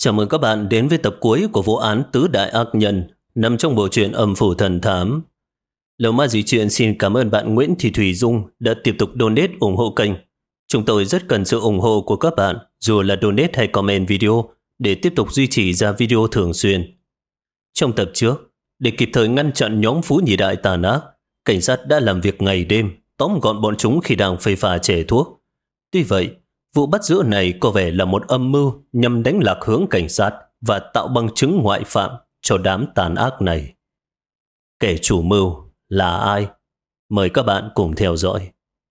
Chào mừng các bạn đến với tập cuối của vụ án Tứ Đại Ác Nhân nằm trong bộ truyện Âm Phủ Thần Thám. Lầu Ma Dĩ Truyện xin cảm ơn bạn Nguyễn Thị Thùy Dung đã tiếp tục donate ủng hộ kênh. Chúng tôi rất cần sự ủng hộ của các bạn, dù là donate hay comment video, để tiếp tục duy trì ra video thường xuyên. Trong tập trước, để kịp thời ngăn chặn nhóm Phú Nhị Đại tàn ác, cảnh sát đã làm việc ngày đêm, tóm gọn bọn chúng khi đang phê pha chẻ thuốc. Tuy vậy, vụ bắt giữ này có vẻ là một âm mưu nhằm đánh lạc hướng cảnh sát và tạo bằng chứng ngoại phạm cho đám tàn ác này. Kẻ chủ mưu là ai? Mời các bạn cùng theo dõi.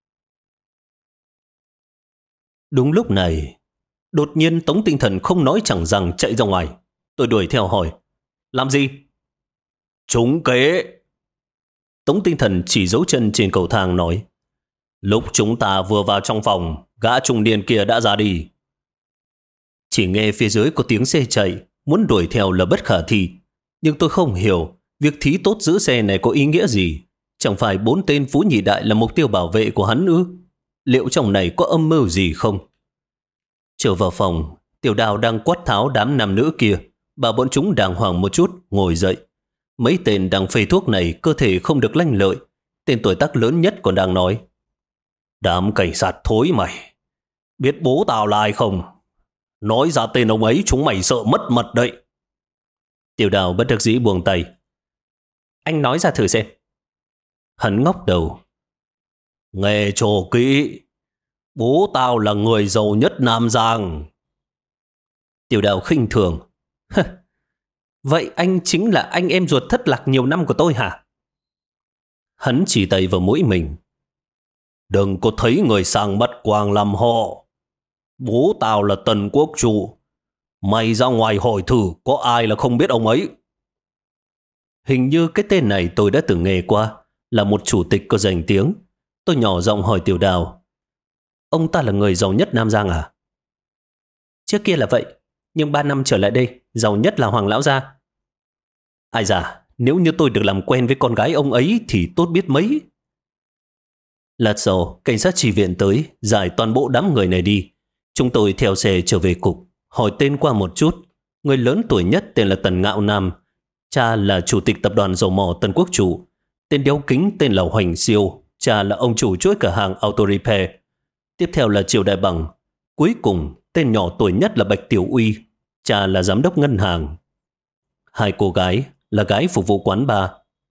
Đúng lúc này, đột nhiên Tống Tinh Thần không nói chẳng rằng chạy ra ngoài. Tôi đuổi theo hỏi, làm gì? Trúng kế. Tống Tinh Thần chỉ dấu chân trên cầu thang nói, lúc chúng ta vừa vào trong phòng, gã trung niên kia đã ra đi. Chỉ nghe phía dưới có tiếng xe chạy, muốn đuổi theo là bất khả thi. Nhưng tôi không hiểu việc thí tốt giữ xe này có ý nghĩa gì. Chẳng phải 4 tên Phú Nhị Đại là mục tiêu bảo vệ của hắn ư? Liệu trong này có âm mưu gì không? Trở vào phòng, Tiểu Đào đang quát tháo đám nam nữ kia, bảo bọn chúng đàng hoàng một chút, ngồi dậy. Mấy tên đang phê thuốc này cơ thể không được lanh lợi. Tên tuổi tác lớn nhất còn đang nói, đám cảnh sát thối mày, biết bố tao là ai không? Nói ra tên ông ấy chúng mày sợ mất mật đấy. Tiểu Đào bất đắc dĩ buông tay. Anh nói ra thử xem. Hắn ngóc đầu. Nghe cho kỹ, bố tao là người giàu nhất Nam Giang. Tiểu Đào khinh thường. Vậy anh chính là anh em ruột thất lạc nhiều năm của tôi hả? Hắn chỉ tay vào mũi mình. Đừng có thấy người sang bắt quàng làm họ. Bố tao là Tần Quốc Chủ. Mày ra ngoài hỏi thử có ai là không biết ông ấy. Hình như cái tên này tôi đã từng nghe qua, là một chủ tịch có danh tiếng. Tôi nhỏ giọng hỏi Tiểu Đào, ông ta là người giàu nhất Nam Giang à? Trước kia là vậy, nhưng 3 năm trở lại đây, giàu nhất là Hoàng Lão Gia. Ai da, nếu như tôi được làm quen với con gái ông ấy thì tốt biết mấy. Lát sau, cảnh sát chi viện tới, giải toàn bộ đám người này đi. Chúng tôi theo xe trở về cục, hỏi tên qua một chút. Người lớn tuổi nhất tên là Tần Ngạo Nam, cha là chủ tịch tập đoàn dầu mỏ Tần Quốc Chủ. Tên đeo kính tên là Hoành Siêu, cha là ông chủ chuỗi cửa hàng Auto Repair. Tiếp theo là Triều Đại Bằng. Cuối cùng, tên nhỏ tuổi nhất là Bạch Tiểu Uy, cha là giám đốc ngân hàng. 2 cô gái là gái phục vụ quán bar.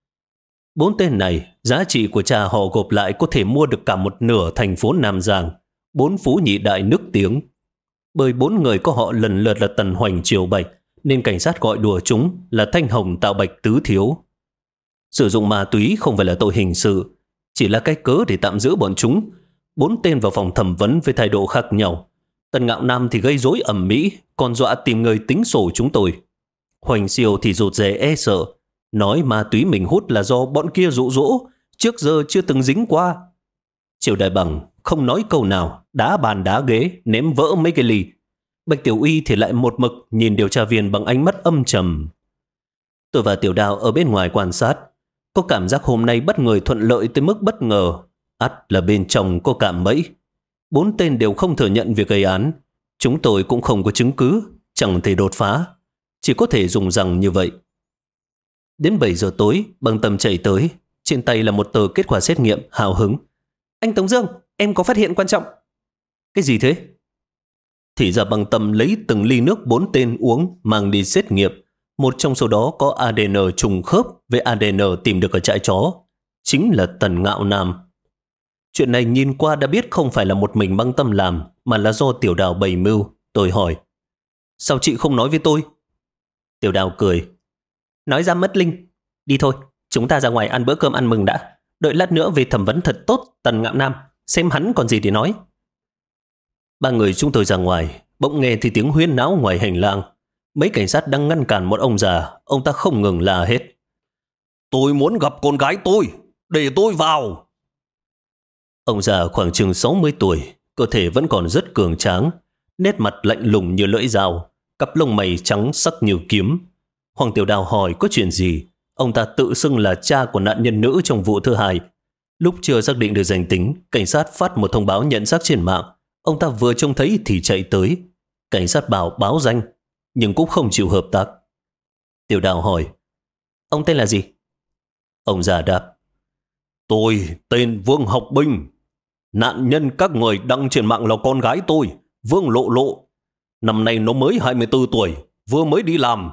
4 tên này, giá trị của cha họ gộp lại có thể mua được cả một nửa thành phố Nam Giang, 4 Phú Nhị Đại nức tiếng. Bởi 4 người có họ lần lượt là Tần Hoành, Triều Bạch, nên cảnh sát gọi đùa chúng là Thanh Hồng, Tạo Bạch, Tứ Thiếu. Sử dụng ma túy không phải là tội hình sự, chỉ là cái cớ để tạm giữ bọn chúng. 4 tên vào phòng thẩm vấn với thái độ khác nhau. Tần Ngạo Nam thì gây rối ầm ĩ, còn dọa tìm người tính sổ chúng tôi. Hoành Siêu thì rụt rè e sợ, nói ma túy mình hút là do bọn kia dụ dỗ, trước giờ chưa từng dính qua. Triều Đại Bằng không nói câu nào, đá bàn đá ghế, ném vỡ mấy cái ly. Bạch Tiểu Uy thì lại một mực nhìn điều tra viên bằng ánh mắt âm trầm. Tôi và Tiểu Đào ở bên ngoài quan sát, có cảm giác hôm nay bất ngờ thuận lợi tới mức bất ngờ. Ắt là bên trong có cạm bẫy. 4 tên đều không thừa nhận việc gây án. Chúng tôi cũng không có chứng cứ, chẳng thể đột phá, chỉ có thể dùng rằng như vậy. Đến 7 giờ tối, Băng Tâm chạy tới, trên tay là một tờ kết quả xét nghiệm, hào hứng. Anh Tống Dương, em có phát hiện quan trọng. Cái gì thế? Thì ra Băng Tâm lấy từng ly nước 4 tên uống mang đi xét nghiệm. Một trong số đó có ADN trùng khớp với ADN tìm được ở trại chó, chính là Tần Ngạo Nam. Chuyện này nhìn qua đã biết không phải là một mình Băng Tâm làm, mà là do Tiểu Đào bày mưu. Tôi hỏi, sao chị không nói với tôi? Tiểu Đào cười, nói ra mất linh. Đi thôi, chúng ta ra ngoài ăn bữa cơm ăn mừng đã. Đợi lát nữa về thẩm vấn thật tốt Tần Ngạo Nam, xem hắn còn gì để nói. 3 người chúng tôi ra ngoài, bỗng nghe thì tiếng huyên náo ngoài hành lang. Mấy cảnh sát đang ngăn cản một ông già, ông ta không ngừng la hết. Tôi muốn gặp con gái tôi, để tôi vào. Ông già khoảng chừng 60 tuổi, cơ thể vẫn còn rất cường tráng, nét mặt lạnh lùng như lưỡi dao, cặp lông mày trắng sắc như kiếm. Hoàng Tiểu Đào hỏi có chuyện gì. Ông ta tự xưng là cha của nạn nhân nữ trong vụ thứ 2. Lúc chưa xác định được danh tính, cảnh sát phát một thông báo nhận xác trên mạng. Ông ta vừa trông thấy thì chạy tới. Cảnh sát bảo báo danh. nhưng cũng không chịu hợp tác. Tiểu Đào hỏi, ông tên là gì? Ông già đáp, tôi tên Vương Học Binh. Nạn nhân các người đăng trên mạng là con gái tôi, Vương Lộ Lộ. Năm nay nó mới 24 tuổi, vừa mới đi làm.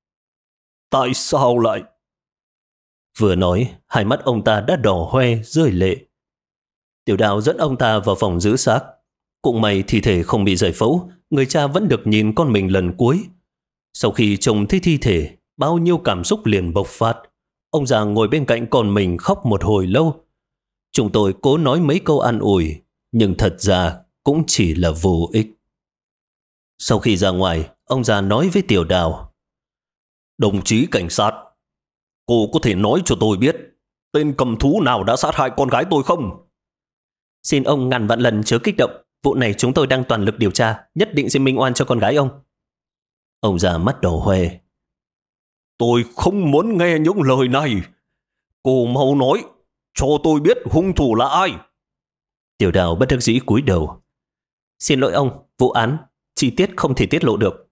Tại sao lại? Vừa nói, hai mắt ông ta đã đỏ hoe, rơi lệ. Tiểu Đào dẫn ông ta vào phòng giữ xác. Cũng may thi thể không bị giải phẫu, người cha vẫn được nhìn con mình lần cuối. Sau khi trông thấy thi thể, bao nhiêu cảm xúc liền bộc phát. Ông già ngồi bên cạnh con mình khóc một hồi lâu. Chúng tôi cố nói mấy câu an ủi, nhưng thật ra cũng chỉ là vô ích. Sau khi ra ngoài, ông già nói với Tiểu Đào, đồng chí cảnh sát, cô có thể nói cho tôi biết tên cầm thú nào đã sát hại con gái tôi không? Xin ông ngàn vạn lần chớ kích động. Vụ này chúng tôi đang toàn lực điều tra, nhất định sẽ minh oan cho con gái ông. Ông già mắt đỏ hoe. Tôi không muốn nghe những lời này. Cô mau nói, cho tôi biết hung thủ là ai. Tiểu Đào bất đắc dĩ cúi đầu. Xin lỗi ông, vụ án, chi tiết không thể tiết lộ được.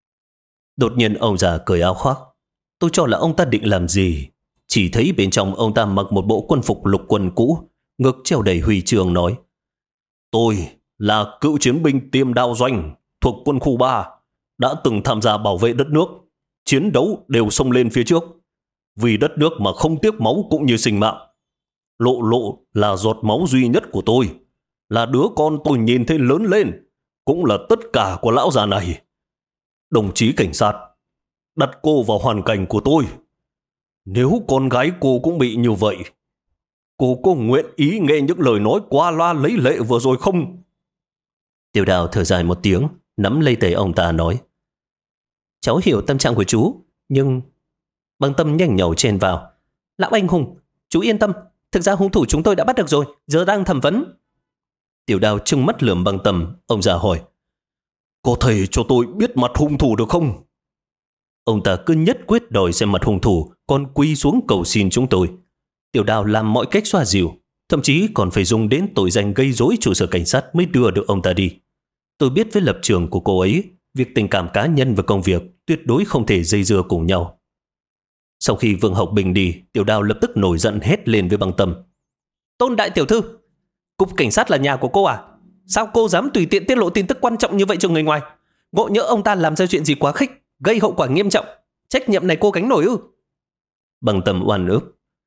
Đột nhiên ông già cởi áo khoác. Tôi cho là ông ta định làm gì. Chỉ thấy bên trong ông ta mặc một bộ quân phục lục quân cũ, ngực treo đầy huy chương nói, tôi là cựu chiến binh Tiêm Đao Doanh thuộc quân khu 3, đã từng tham gia bảo vệ đất nước, chiến đấu đều xông lên phía trước, vì đất nước mà không tiếc máu cũng như sinh mạng. Lộ Lộ là giọt máu duy nhất của tôi, là đứa con tôi nhìn thấy lớn lên, cũng là tất cả của lão già này. Đồng chí cảnh sát, đặt cô vào hoàn cảnh của tôi. Nếu con gái cô cũng bị như vậy, cô có nguyện ý nghe những lời nói qua loa lấy lệ vừa rồi không? Tiểu Đào thở dài một tiếng, nắm lấy tay ông ta nói, cháu hiểu tâm trạng của chú, nhưng... Bằng Tâm nhanh nhẩu chen vào, lão anh hùng, chú yên tâm, thực ra hung thủ chúng tôi đã bắt được rồi, giờ đang thẩm vấn. Tiểu Đào trừng mắt lườm Bằng Tâm. Ông già hỏi, có thể cho tôi biết mặt hung thủ được không? Ông ta cứ nhất quyết đòi xem mặt hung thủ, còn quỳ xuống cầu xin chúng tôi. Tiểu Đào làm mọi cách xoa dịu, thậm chí còn phải dùng đến tội danh gây rối trụ sở cảnh sát mới đưa được ông ta đi. Tôi biết với lập trường của cô ấy, việc tình cảm cá nhân và công việc tuyệt đối không thể dây dưa cùng nhau. Sau khi Vương Học Bình đi, Tiểu Đào lập tức nổi giận hét lên với Bằng Tâm. Tôn đại tiểu thư, cục cảnh sát là nhà của cô à? Sao cô dám tùy tiện tiết lộ tin tức quan trọng như vậy cho người ngoài? Ngộ nhỡ ông ta làm ra chuyện gì quá khích, gây hậu quả nghiêm trọng, trách nhiệm này cô gánh nổi ư? Bằng Tâm oan ức.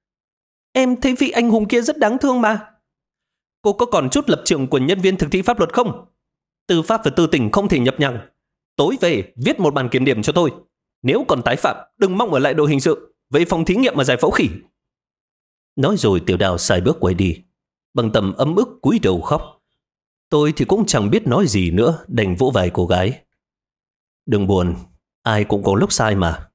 Em thấy vị anh hùng kia rất đáng thương mà. Cô có còn chút lập trường của nhân viên thực thi pháp luật không? Tư pháp và tư tình không thể nhập nhằng. Tối về viết một bản kiểm điểm cho tôi. Nếu còn tái phạm, đừng mong ở lại đội hình sự, về phòng thí nghiệm mà giải phẫu khỉ. Nói rồi Tiểu Đào xài bước quay đi. Bằng Tâm ấm ức cúi đầu khóc. Tôi thì cũng chẳng biết nói gì nữa, đành vỗ vai cô gái. Đừng buồn, ai cũng có lúc sai mà.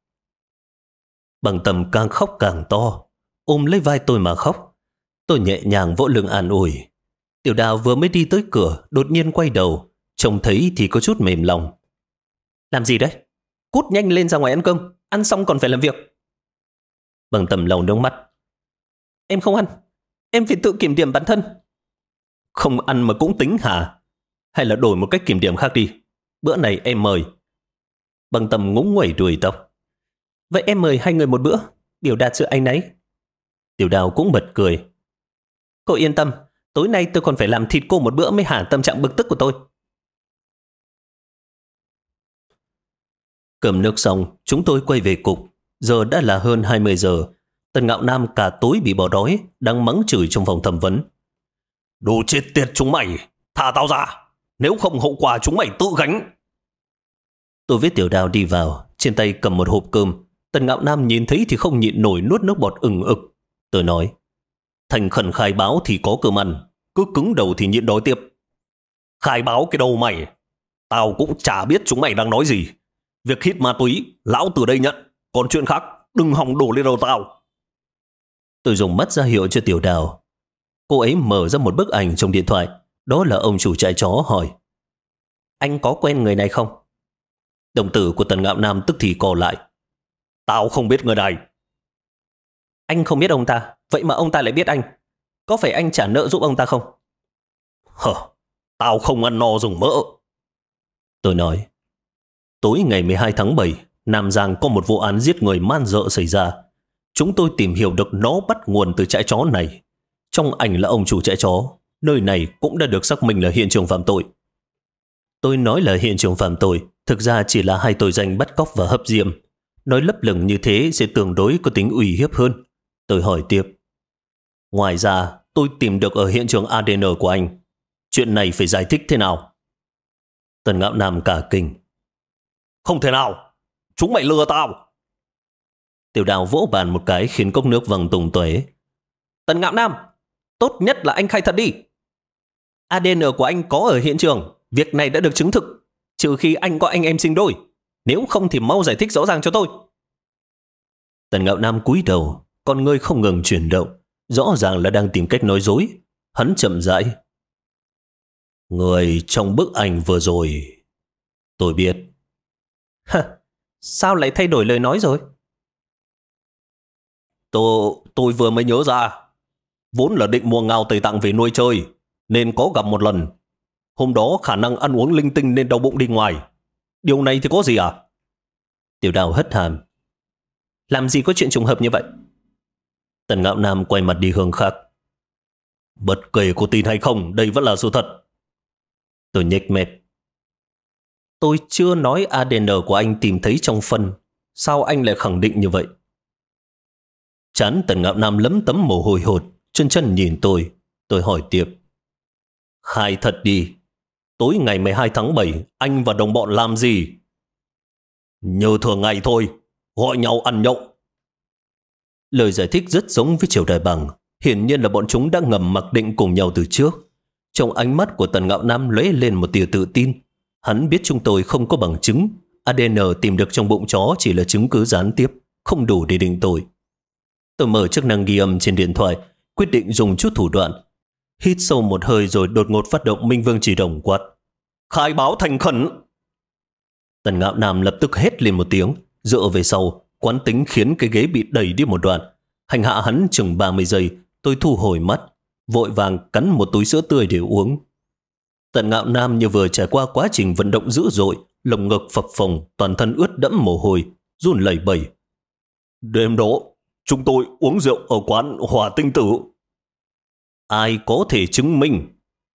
Bằng Tâm càng khóc càng to, ôm lấy vai tôi mà khóc. Tôi nhẹ nhàng vỗ lưng an ủi. Tiểu Đào vừa mới đi tới cửa, đột nhiên quay đầu, trông thấy thì có chút mềm lòng. Làm gì đấy? Cút nhanh lên ra ngoài ăn cơm, ăn xong còn phải làm việc. Bằng Tâm lau nước mắt. Em không ăn, em phải tự kiểm điểm bản thân. Không ăn mà cũng tính hả? Hay là đổi một cách kiểm điểm khác đi, bữa này em mời. Bằng Tâm ngúng nguẩy đuôi tóc. Vậy em mời hai người một bữa, biểu đạt sự áy náy. Tiểu Đào cũng bật cười. Cô yên tâm, tối nay tôi còn phải làm thịt cô một bữa mới hả tâm trạng bực tức của tôi. Cơm nước xong, chúng tôi quay về cục. Giờ đã là hơn 20 giờ. Tần Ngạo Nam cả tối bị bỏ đói, đang mắng chửi trong phòng thẩm vấn. Đồ chết tiệt chúng mày, thả tao ra, nếu không hậu quả chúng mày tự gánh. Tôi với Tiểu Đào đi vào, trên tay cầm một hộp cơm. Tần Ngạo Nam nhìn thấy thì không nhịn nổi nuốt nước bọt ừng ực. Tôi nói, thành khẩn khai báo thì có cơm ăn, cứ cứng đầu thì nhịn đói tiếp. Khai báo cái đầu mày, tao cũng chả biết chúng mày đang nói gì. Việc hít ma túy, lão từ đây nhận, còn chuyện khác đừng hòng đổ lên đầu tao. Tôi dùng mắt ra hiệu cho Tiểu Đào. Cô ấy mở ra một bức ảnh trong điện thoại. Đó là ông chủ trại chó hỏi, anh có quen người này không? Đồng tử của Tần Ngạo Nam tức thì co lại. Tao không biết người này. Anh không biết ông ta, vậy mà ông ta lại biết anh. Có phải anh trả nợ giúp ông ta không? Tao không ăn no dùng mỡ. Tôi nói, Tối ngày 12 tháng 7, Nam Giang có một vụ án giết người man rợ xảy ra. Chúng tôi tìm hiểu được nó bắt nguồn từ trại chó này. Trong ảnh là ông chủ trại chó. Nơi này cũng đã được xác minh là hiện trường phạm tội. Tôi nói là hiện trường phạm tội, thực ra chỉ là hai tội danh bắt cóc và hấp diêm. Nói lấp lửng như thế sẽ tương đối có tính uy hiếp hơn. Tôi hỏi tiếp. Ngoài ra, tôi tìm được ở hiện trường ADN của anh. Chuyện này phải giải thích thế nào? Tần Ngạo Nam cả kinh. Không thể nào! Chúng mày lừa tao! Tiểu Đào vỗ bàn một cái khiến cốc nước văng tung tóe. Tần Ngạo Nam, tốt nhất là anh khai thật đi. ADN của anh có ở hiện trường. Việc này đã được chứng thực. Trừ khi anh có anh em sinh đôi. Nếu không thì mau giải thích rõ ràng cho tôi. Tần Ngạo Nam cúi đầu, con ngươi không ngừng chuyển động. Rõ ràng là đang tìm cách nói dối. Hắn chậm rãi. Người trong bức ảnh vừa rồi, tôi biết. Sao lại thay đổi lời nói rồi? Tôi vừa mới nhớ ra. Vốn là định mua ngao Tây Tạng về nuôi chơi, nên có gặp một lần. Hôm đó khả năng ăn uống linh tinh nên đau bụng đi ngoài. Điều này thì có gì à? Tiểu Đào hất hàm. Làm gì có chuyện trùng hợp như vậy? Tần Ngạo Nam quay mặt đi hướng khác. Bất kể có tin hay không, đây vẫn là sự thật. Tôi nhếch mép. Tôi chưa nói ADN của anh tìm thấy trong phân. Sao anh lại khẳng định như vậy? Trán Tần Ngạo Nam lấm tấm mồ hôi hột, chân chân nhìn tôi. Tôi hỏi tiếp. Khai thật đi. Tối ngày 12 tháng 7, anh và đồng bọn làm gì? Như thường ngày thôi, gọi nhau ăn nhậu. Lời giải thích rất giống với Triều Đại Bằng. Hiển nhiên là bọn chúng đã ngầm mặc định cùng nhau từ trước. Trong ánh mắt của Tần Ngạo Nam lóe lên một tia tự tin. Hắn biết chúng tôi không có bằng chứng. ADN tìm được trong bụng chó chỉ là chứng cứ gián tiếp, không đủ để định tội. Tôi mở chức năng ghi âm trên điện thoại, quyết định dùng chút thủ đoạn. Hít sâu một hơi rồi đột ngột phát động Minh Vương Chỉ Đồng quát. Khai báo thành khẩn! Tần Ngạo Nam lập tức hét lên một tiếng, dựa về sau, quán tính khiến cái ghế bị đẩy đi một đoạn. Hành hạ hắn chừng 30 giây, tôi thu hồi mắt, vội vàng cắn một túi sữa tươi để uống. Tần Ngạo Nam như vừa trải qua quá trình vận động dữ dội, lồng ngực phập phồng, toàn thân ướt đẫm mồ hôi, run lẩy bẩy. Đêm đó, chúng tôi uống rượu ở quán Hỏa Tinh Tử. Ai có thể chứng minh?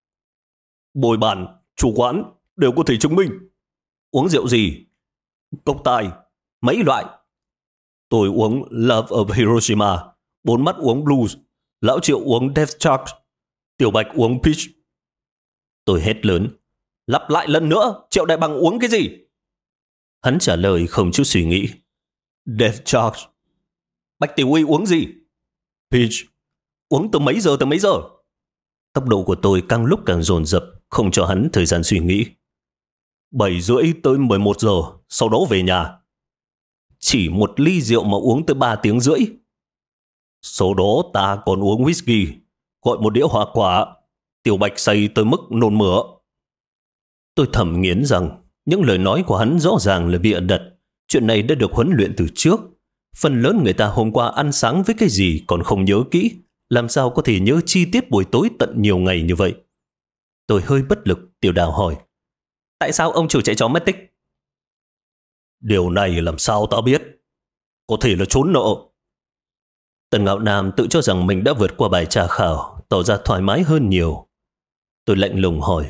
Bồi bàn, chủ quán đều có thể chứng minh. Uống rượu gì? Cốc tài, mấy loại. Tôi uống Love of Hiroshima, Bốn Mắt uống Blues, Lão Triệu uống Death Charge, Tiểu Bạch uống Peach. Tôi hét lớn. Lặp lại lần nữa, Triệu Đại Bằng uống cái gì? Hắn trả lời không chút suy nghĩ. Death Charge. Bạch Tiểu Uy uống gì? Peach. Uống từ mấy giờ? Tốc độ của tôi càng lúc càng dồn dập, không cho hắn thời gian suy nghĩ. 7:30 tới 11 giờ, sau đó về nhà. Chỉ một ly rượu mà uống tới 3 tiếng rưỡi. Sau đó ta còn uống whisky, gọi một đĩa hoa quả. Tiểu Bạch say tới mức nôn mửa. Tôi thầm nghiến rằng những lời nói của hắn rõ ràng là bịa đặt. Chuyện này đã được huấn luyện từ trước. Phần lớn người ta hôm qua ăn sáng với cái gì còn không nhớ kỹ. Làm sao có thể nhớ chi tiết buổi tối tận nhiều ngày như vậy? Tôi hơi bất lực. Tiểu Đào hỏi. Tại sao ông chủ chạy chó mất tích? Điều này làm sao ta biết? Có thể là trốn nợ. Tần Ngạo Nam tự cho rằng mình đã vượt qua bài tra khảo, tỏ ra thoải mái hơn nhiều. Tôi lạnh lùng hỏi.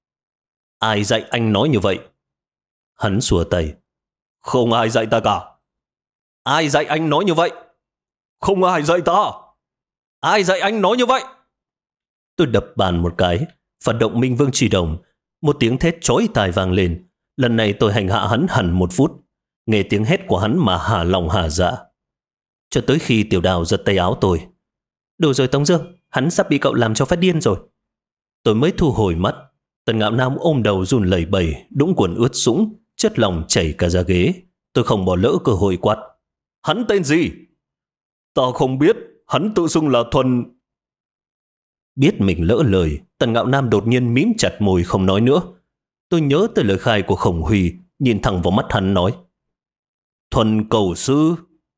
Ai dạy anh nói như vậy? Hắn xua tay. Không ai dạy ta cả. Ai dạy anh nói như vậy? Không ai dạy ta. Ai dạy anh nói như vậy? Tôi đập bàn một cái, phát động Minh Vương Chỉ Đồng. Một tiếng thét chói tai vang lên. Lần này tôi hành hạ hắn hẳn 1 phút. Nghe tiếng hét của hắn mà hả lòng hả dạ. Cho tới khi Tiểu Đào giật tay áo tôi. Đủ rồi Tống Dương, hắn sắp bị cậu làm cho phát điên rồi. Tôi mới thu hồi mắt. Tần Ngạo Nam ôm đầu run lẩy bẩy, đũng quần ướt sũng, chất lòng chảy cả ra ghế. Tôi không bỏ lỡ cơ hội quát. Hắn tên gì? Ta không biết, hắn tự xưng là Thuần. Biết mình lỡ lời, Tần Ngạo Nam đột nhiên mím chặt môi không nói nữa. Tôi nhớ tới lời khai của Khổng Huy, nhìn thẳng vào mắt hắn nói. Thuần cầu sư.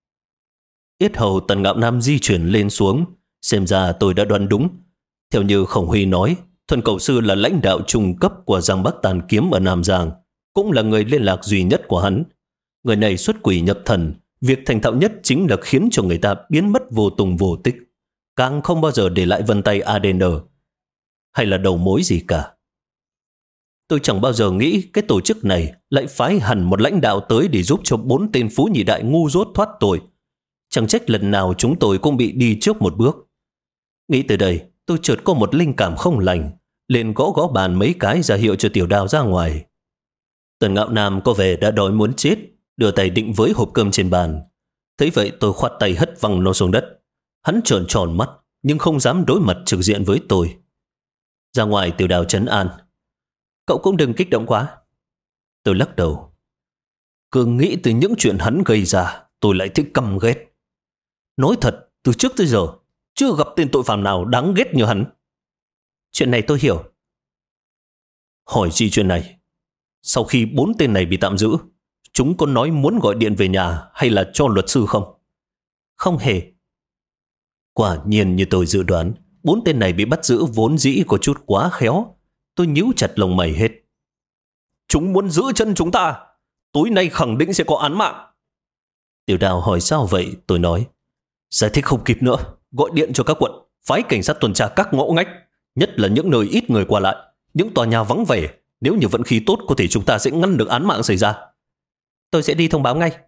Yết hầu Tần Ngạo Nam di chuyển lên xuống. Xem ra tôi đã đoán đúng. Theo như Khổng Huy nói, Thuần cầu sư là lãnh đạo trung cấp của Giang Bắc Tàn Kiếm ở Nam Giang. cũng là người liên lạc duy nhất của hắn. Người này xuất quỷ nhập thần, việc thành thạo nhất chính là khiến cho người ta biến mất vô tung vô tích, càng không bao giờ để lại vân tay ADN hay là đầu mối gì cả. Tôi chẳng bao giờ nghĩ cái tổ chức này lại phái hẳn một lãnh đạo tới để giúp cho 4 tên phú nhị đại ngu dốt thoát tội. Chẳng trách lần nào chúng tôi cũng bị đi trước một bước. Nghĩ từ đây, tôi chợt có một linh cảm không lành, liền gõ gõ bàn mấy cái ra hiệu cho Tiểu Đào ra ngoài. Tần Ngạo Nam có vẻ đã đói muốn chết, đưa tay định với hộp cơm trên bàn. Thấy vậy tôi khoát tay hất văng nó xuống đất. Hắn trợn tròn mắt, nhưng không dám đối mặt trực diện với tôi. Ra ngoài, Tiểu Đào trấn an. Cậu cũng đừng kích động quá. Tôi lắc đầu. Cứ nghĩ từ những chuyện hắn gây ra, tôi lại thích căm ghét. Nói thật, từ trước tới giờ, chưa gặp tên tội phạm nào đáng ghét như hắn. Chuyện này tôi hiểu. Hỏi gì chuyện này? Sau khi 4 tên này bị tạm giữ, chúng có nói muốn gọi điện về nhà hay là cho luật sư không? Không hề. Quả nhiên như tôi dự đoán, 4 tên này bị bắt giữ vốn dĩ có chút quá khéo. Tôi nhíu chặt lông mày hết. Chúng muốn giữ chân chúng ta. Tối nay khẳng định sẽ có án mạng. Tiểu Đào hỏi sao vậy? Tôi nói. Giải thích không kịp nữa. Gọi điện cho các quận, phái cảnh sát tuần tra các ngõ ngách, nhất là những nơi ít người qua lại, những tòa nhà vắng vẻ. Nếu như vận khí tốt, có thể chúng ta sẽ ngăn được án mạng xảy ra. Tôi sẽ đi thông báo ngay.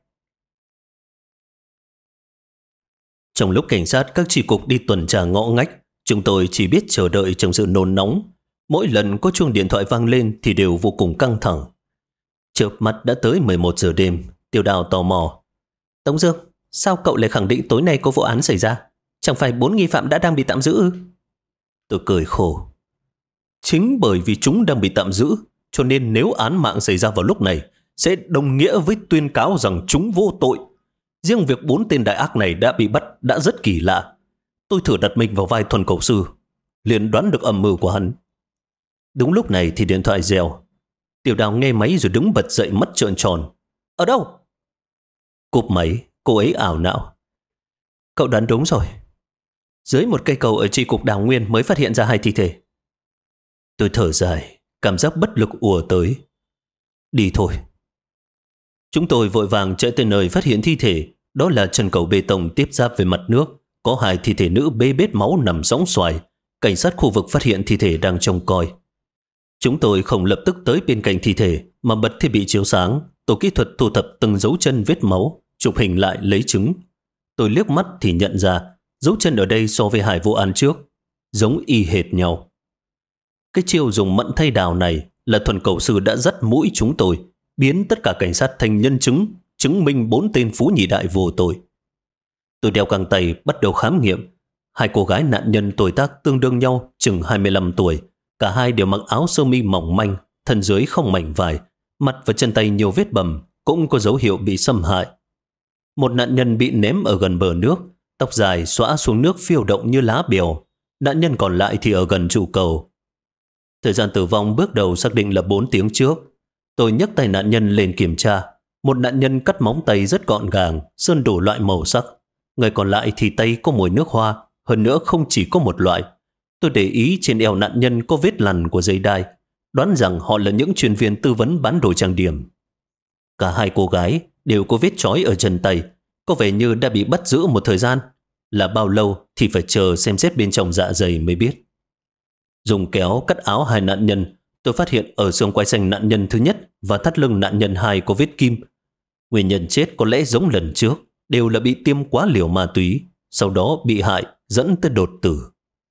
Trong lúc cảnh sát các chi cục đi tuần tra ngõ ngách, chúng tôi chỉ biết chờ đợi trong sự nôn nóng. Mỗi lần có chuông điện thoại vang lên thì đều vô cùng căng thẳng. Chợp mắt đã tới 11 giờ đêm. Tiểu Đào tò mò. Tống Dương, sao cậu lại khẳng định tối nay có vụ án xảy ra? Chẳng phải 4 nghi phạm đã đang bị tạm giữ ư? Tôi cười khổ. Chính bởi vì chúng đang bị tạm giữ, cho nên nếu án mạng xảy ra vào lúc này, sẽ đồng nghĩa với tuyên cáo rằng chúng vô tội. Riêng việc 4 tên đại ác này đã bị bắt đã rất kỳ lạ. Tôi thử đặt mình vào vai thuần cầu sư, liền đoán được âm mưu của hắn. Đúng lúc này thì điện thoại reo. Tiểu Đào nghe máy rồi đứng bật dậy, mắt trợn tròn. Ở đâu? Cúp máy, cô ấy ảo não. Cậu đoán đúng rồi. Dưới một cây cầu ở chi cục Đào Nguyên mới phát hiện ra 2 thi thể. Tôi thở dài, cảm giác bất lực ùa tới. Đi thôi. Chúng tôi vội vàng chạy tới nơi phát hiện thi thể. Đó là chân cầu bê tông tiếp giáp với mặt nước. Có 2 thi thể nữ bê bết máu nằm sóng xoài. Cảnh sát khu vực phát hiện thi thể đang trông coi. Chúng tôi không lập tức tới bên cạnh thi thể mà bật thiết bị chiếu sáng. Tổ kỹ thuật thu thập từng dấu chân vết máu, chụp hình lại lấy chứng. Tôi liếc mắt thì nhận ra dấu chân ở đây so với 2 vụ án trước giống y hệt nhau. Cái chiêu dùng mận thay đào này là thuần cầu sư đã dắt mũi chúng tôi, biến tất cả cảnh sát thành nhân chứng, chứng minh 4 tên phú nhị đại vô tội. Tôi đeo găng tay bắt đầu khám nghiệm. 2 cô gái nạn nhân tuổi tác tương đương nhau, chừng 25 tuổi. Cả hai đều mặc áo sơ mi mỏng manh, thân dưới không mảnh vải, mặt và chân tay nhiều vết bầm, cũng có dấu hiệu bị xâm hại. Một nạn nhân bị ném ở gần bờ nước, tóc dài xõa xuống nước phiêu động như lá bèo. Nạn nhân còn lại thì ở gần trụ cầu. Thời gian tử vong bước đầu xác định là 4 tiếng trước. Tôi nhấc tay nạn nhân lên kiểm tra. Một nạn nhân cắt móng tay rất gọn gàng, sơn đủ loại màu sắc. Người còn lại thì tay có mùi nước hoa, hơn nữa không chỉ có một loại. Tôi để ý trên eo nạn nhân có vết lằn của dây đai, đoán rằng họ là những chuyên viên tư vấn bán đồ trang điểm. Cả 2 cô gái đều có vết trói ở chân tay, có vẻ như đã bị bắt giữ một thời gian. Là bao lâu thì phải chờ xem xét bên trong dạ dày mới biết. Dùng kéo cắt áo 2 nạn nhân, tôi phát hiện ở xương quai xanh nạn nhân thứ nhất và thắt lưng nạn nhân 2 có vết kim. Nguyên nhân chết có lẽ giống lần trước, đều là bị tiêm quá liều ma túy, sau đó bị hại dẫn tới đột tử.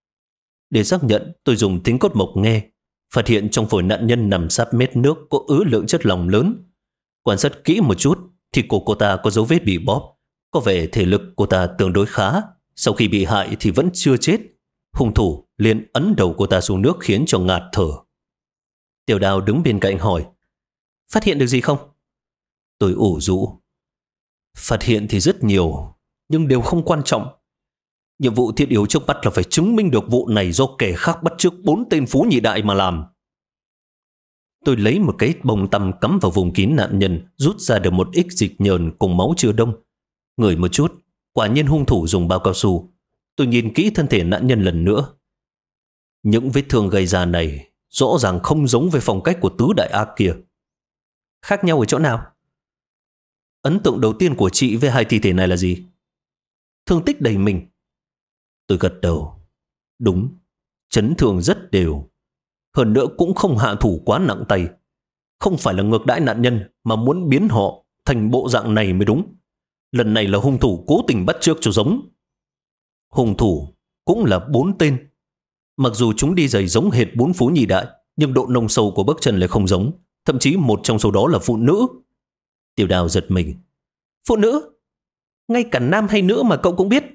Để xác nhận, tôi dùng tính cốt mộc nghe, phát hiện trong phổi nạn nhân nằm sát mét nước có ứ lượng chất lỏng lớn. Quan sát kỹ một chút thì cổ cô ta có dấu vết bị bóp, có vẻ thể lực cô ta tương đối khá. Sau khi bị hại thì vẫn chưa chết. Hung thủ liền ấn đầu cô ta xuống nước khiến cho ngạt thở. Tiểu Đào đứng bên cạnh hỏi, phát hiện được gì không? Tôi ủ rũ. Phát hiện thì rất nhiều, nhưng đều không quan trọng. Nhiệm vụ thiết yếu trước mắt là phải chứng minh được vụ này do kẻ khác bắt chước 4 tên phú nhị đại mà làm. Tôi lấy một cái bông tăm cắm vào vùng kín nạn nhân, rút ra được một ít dịch nhờn cùng máu chưa đông. Ngửi một chút, quả nhiên hung thủ dùng bao cao su. Tôi nhìn kỹ thân thể nạn nhân lần nữa. Những vết thương gây ra này rõ ràng không giống với phong cách của tứ đại ác kia. Khác nhau ở chỗ nào? Ấn tượng đầu tiên của chị về hai thi thể này là gì? Thương tích đầy mình. Tôi gật đầu. Đúng, chấn thương rất đều. Hơn nữa cũng không hạ thủ quá nặng tay. Không phải là ngược đãi nạn nhân mà muốn biến họ thành bộ dạng này mới đúng. Lần này là hung thủ cố tình bắt chước cho giống. Hung thủ cũng là 4 tên. Mặc dù chúng đi giày giống hệt 4 phú nhị đại, nhưng độ nông sâu của bước chân lại không giống. Thậm chí một trong số đó là phụ nữ. Tiểu Đào giật mình. Phụ nữ? Ngay cả nam hay nữ mà cậu cũng biết?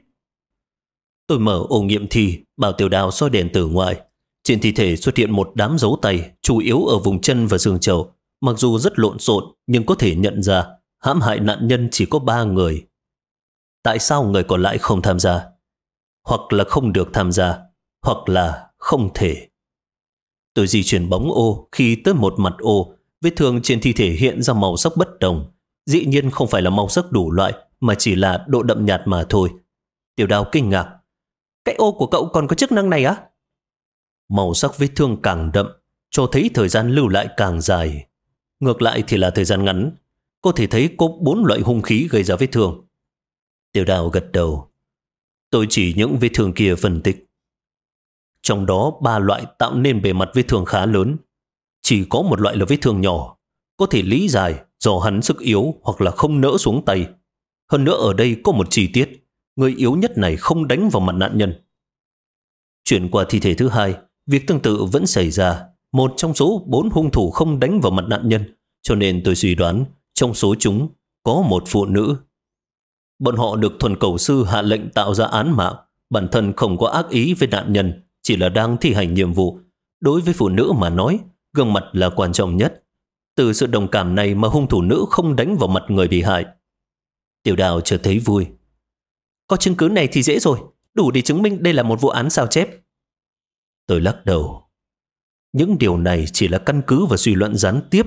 Tôi mở ổ nghiệm thi, bảo Tiểu Đào soi đèn từ ngoài. Trên thi thể xuất hiện một đám dấu tay, chủ yếu ở vùng chân và xương chậu. Mặc dù rất lộn xộn, nhưng có thể nhận ra hãm hại nạn nhân chỉ có 3 người. Tại sao người còn lại không tham gia? Hoặc là không được tham gia, hoặc là không thể. Tôi di chuyển bóng ô, khi tới một mặt ô, vết thương trên thi thể hiện ra màu sắc bất đồng. Dĩ nhiên không phải là màu sắc đủ loại, mà chỉ là độ đậm nhạt mà thôi. Tiểu Đào kinh ngạc. Cái ô của cậu còn có chức năng này á? Màu sắc vết thương càng đậm, cho thấy thời gian lưu lại càng dài. Ngược lại thì là thời gian ngắn. Có thể thấy có 4 loại hung khí gây ra vết thương. Tiểu Đào gật đầu. Tôi chỉ những vết thương kia phân tích. Trong đó 3 loại tạo nên bề mặt vết thương khá lớn. Chỉ có một loại là vết thương nhỏ. Có thể lý giải do hắn sức yếu hoặc là không nỡ xuống tay. Hơn nữa ở đây có một chi tiết. Người yếu nhất này không đánh vào mặt nạn nhân. Chuyển qua thi thể thứ hai, việc tương tự vẫn xảy ra. Một trong số 4 hung thủ không đánh vào mặt nạn nhân, cho nên tôi suy đoán trong số chúng có một phụ nữ. Bọn họ được thuần cầu sư hạ lệnh tạo ra án mạng, bản thân không có ác ý với nạn nhân, chỉ là đang thi hành nhiệm vụ. Đối với phụ nữ mà nói, gương mặt là quan trọng nhất. Từ sự đồng cảm này mà hung thủ nữ không đánh vào mặt người bị hại. Tiểu Đào chợt thấy vui. Có chứng cứ này thì dễ rồi, đủ để chứng minh đây là một vụ án sao chép. Tôi lắc đầu. Những điều này chỉ là căn cứ và suy luận gián tiếp.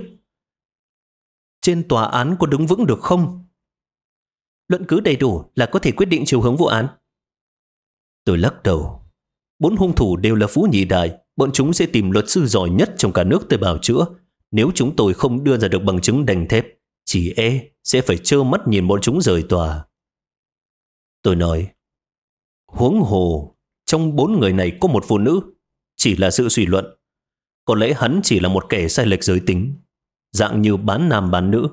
Trên tòa án có đứng vững được không? Luận cứ đầy đủ là có thể quyết định chiều hướng vụ án. Tôi lắc đầu. 4 hung thủ đều là phú nhị đại. Bọn chúng sẽ tìm luật sư giỏi nhất trong cả nước tới bào chữa. Nếu chúng tôi không đưa ra được bằng chứng đanh thép, chỉ sẽ phải trơ mắt nhìn bọn chúng rời tòa. Tôi nói, huống hồ, trong 4 người này có một phụ nữ. Chỉ là sự suy luận. Có lẽ hắn chỉ là một kẻ sai lệch giới tính, dạng như bán nam bán nữ.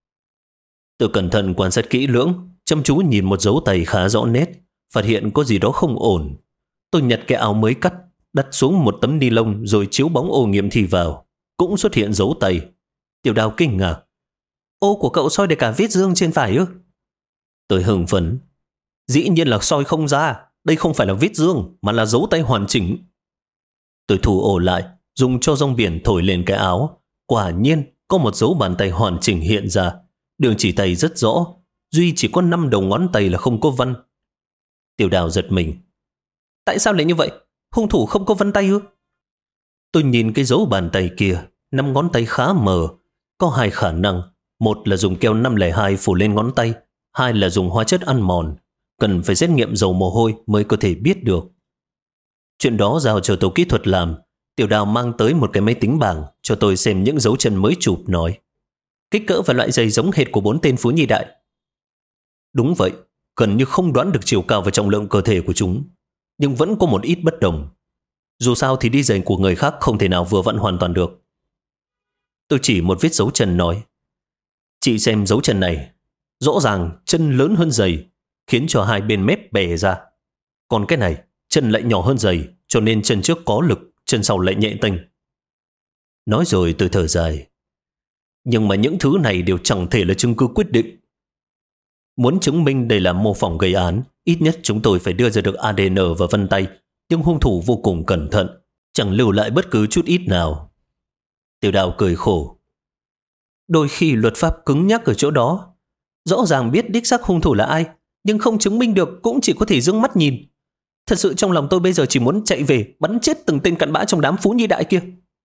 Tôi cẩn thận quan sát kỹ lưỡng, chăm chú nhìn một dấu tay khá rõ nét, phát hiện có gì đó không ổn. Tôi nhặt cái áo mới cắt, đặt xuống một tấm ni lông rồi chiếu bóng ô nghiệm thi vào. Cũng xuất hiện dấu tay. Tiểu Đào kinh ngạc. Ô của cậu soi được cả vết dương trên phải ư? Tôi hưng phấn. Dĩ nhiên là soi không ra. Đây không phải là vết dương, mà là dấu tay hoàn chỉnh. Tôi thu ổ lại, dùng cho rong biển thổi lên cái áo. Quả nhiên có một dấu bàn tay hoàn chỉnh hiện ra. Đường chỉ tay rất rõ, duy chỉ có 5 đầu ngón tay là không có vân. Tiểu Đào giật mình. Tại sao lại như vậy? Hung thủ không có vân tay ư? Tôi nhìn cái dấu bàn tay kia, 5 ngón tay khá mờ. Có 2 khả năng. Một là dùng keo 502 phủ lên ngón tay, 2 là dùng hóa chất ăn mòn. Cần phải xét nghiệm dầu mồ hôi mới có thể biết được. Chuyện đó giao cho tổ kỹ thuật làm. Tiểu Đào mang tới một cái máy tính bảng cho tôi xem những dấu chân mới chụp, nói kích cỡ và loại giày giống hệt của 4 tên phú nhị đại. Đúng vậy, gần như không đoán được chiều cao và trọng lượng cơ thể của chúng, nhưng vẫn có một ít bất đồng. Dù sao thì đi giày của người khác không thể nào vừa vặn hoàn toàn được. Tôi chỉ một vết dấu chân nói, chị xem dấu chân này, rõ ràng chân lớn hơn giày, khiến cho 2 bên mép bè ra. Còn cái này, chân lại nhỏ hơn giày, cho nên chân trước có lực, chân sau lại nhẹ tênh. Nói rồi tôi thở dài. Nhưng mà những thứ này đều chẳng thể là chứng cứ quyết định. Muốn chứng minh đây là mô phỏng gây án, ít nhất chúng tôi phải đưa ra được ADN và vân tay, nhưng hung thủ vô cùng cẩn thận, chẳng lưu lại bất cứ chút ít nào. Tiểu Đào cười khổ. Đôi khi luật pháp cứng nhắc ở chỗ đó. Rõ ràng biết đích xác hung thủ là ai, nhưng không chứng minh được cũng chỉ có thể dương mắt nhìn. Thật sự trong lòng tôi bây giờ chỉ muốn chạy về bắn chết từng tên cặn bã trong đám phú nhị đại kia.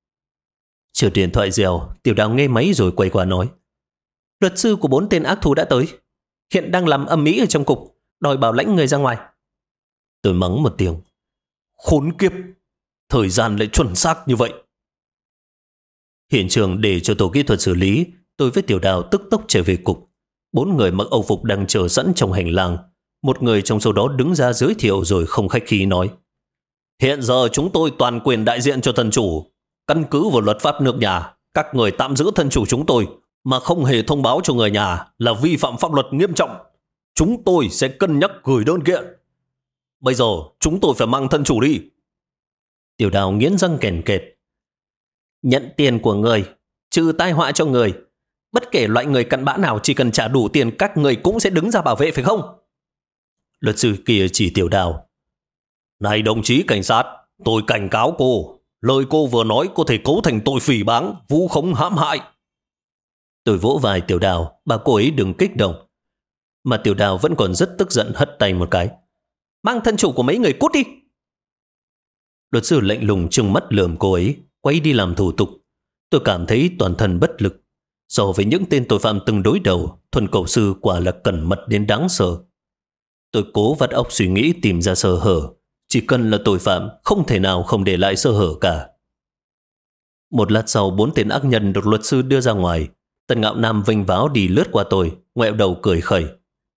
Chờ điện thoại reo, Tiểu Đào nghe máy rồi quay qua nói, luật sư của 4 tên ác thú đã tới, hiện đang làm ầm ĩ ở trong cục, đòi bảo lãnh người ra ngoài. Tôi mắng một tiếng. Khốn kiếp, thời gian lại chuẩn xác như vậy. Hiện trường để cho tổ kỹ thuật xử lý, Tôi với Tiểu Đào tức tốc trở về cục. 4 người mặc âu phục đang chờ sẵn trong hành lang. Một người trong số đó đứng ra giới thiệu rồi không khách khí nói: Hiện giờ chúng tôi toàn quyền đại diện cho thân chủ. Căn cứ vào luật pháp nước nhà, các người tạm giữ thân chủ chúng tôi mà không hề thông báo cho người nhà là vi phạm pháp luật nghiêm trọng. Chúng tôi sẽ cân nhắc gửi đơn kiện. Bây giờ chúng tôi phải mang thân chủ đi. Tiểu Đào nghiến răng kèn kẹt. Nhận tiền của người, trừ tai họa cho người. Bất kể loại người cặn bã nào, chỉ cần trả đủ tiền các người cũng sẽ đứng ra bảo vệ phải không? Luật sư kia chỉ Tiểu Đào. Này đồng chí cảnh sát, tôi cảnh cáo cô. Lời cô vừa nói có thể cấu thành tội phỉ báng, vu khống hãm hại. Tôi vỗ vai Tiểu Đào, bảo cô ấy đừng kích động. Mà Tiểu Đào vẫn còn rất tức giận, hất tay một cái. Mang thân chủ của mấy người cút đi. Luật sư lạnh lùng trừng mắt lườm cô ấy, quay đi làm thủ tục. Tôi cảm thấy toàn thân bất lực. So với những tên tội phạm từng đối đầu, Thuần Cẩu Sư quả là cẩn mật đến đáng sợ. Tôi cố vắt óc suy nghĩ tìm ra sơ hở. Chỉ cần là tội phạm, không thể nào không để lại sơ hở cả. Một lát sau, 4 tên ác nhân được luật sư đưa ra ngoài. Tần Ngạo Nam vênh váo đi lướt qua tôi, ngoẹo đầu cười khẩy.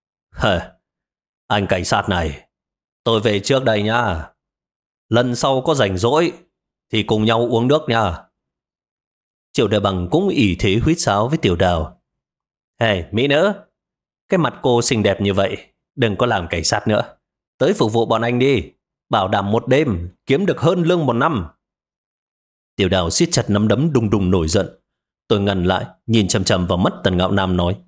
Anh cảnh sát này, tôi về trước đây nha. Lần sau có rảnh rỗi thì cùng nhau uống nước nha. Triệu Đại Bằng cũng ỷ thế huýt sáo với Tiểu Đào. Mỹ nữ, cái mặt cô xinh đẹp như vậy, đừng có làm cảnh sát nữa. Tới phục vụ bọn anh đi, bảo đảm một đêm kiếm được hơn lương 1 năm. Tiểu Đào siết chặt nắm đấm đùng đùng nổi giận. Tôi ngăn lại, nhìn chằm chằm vào mắt Tần Ngạo Nam nói: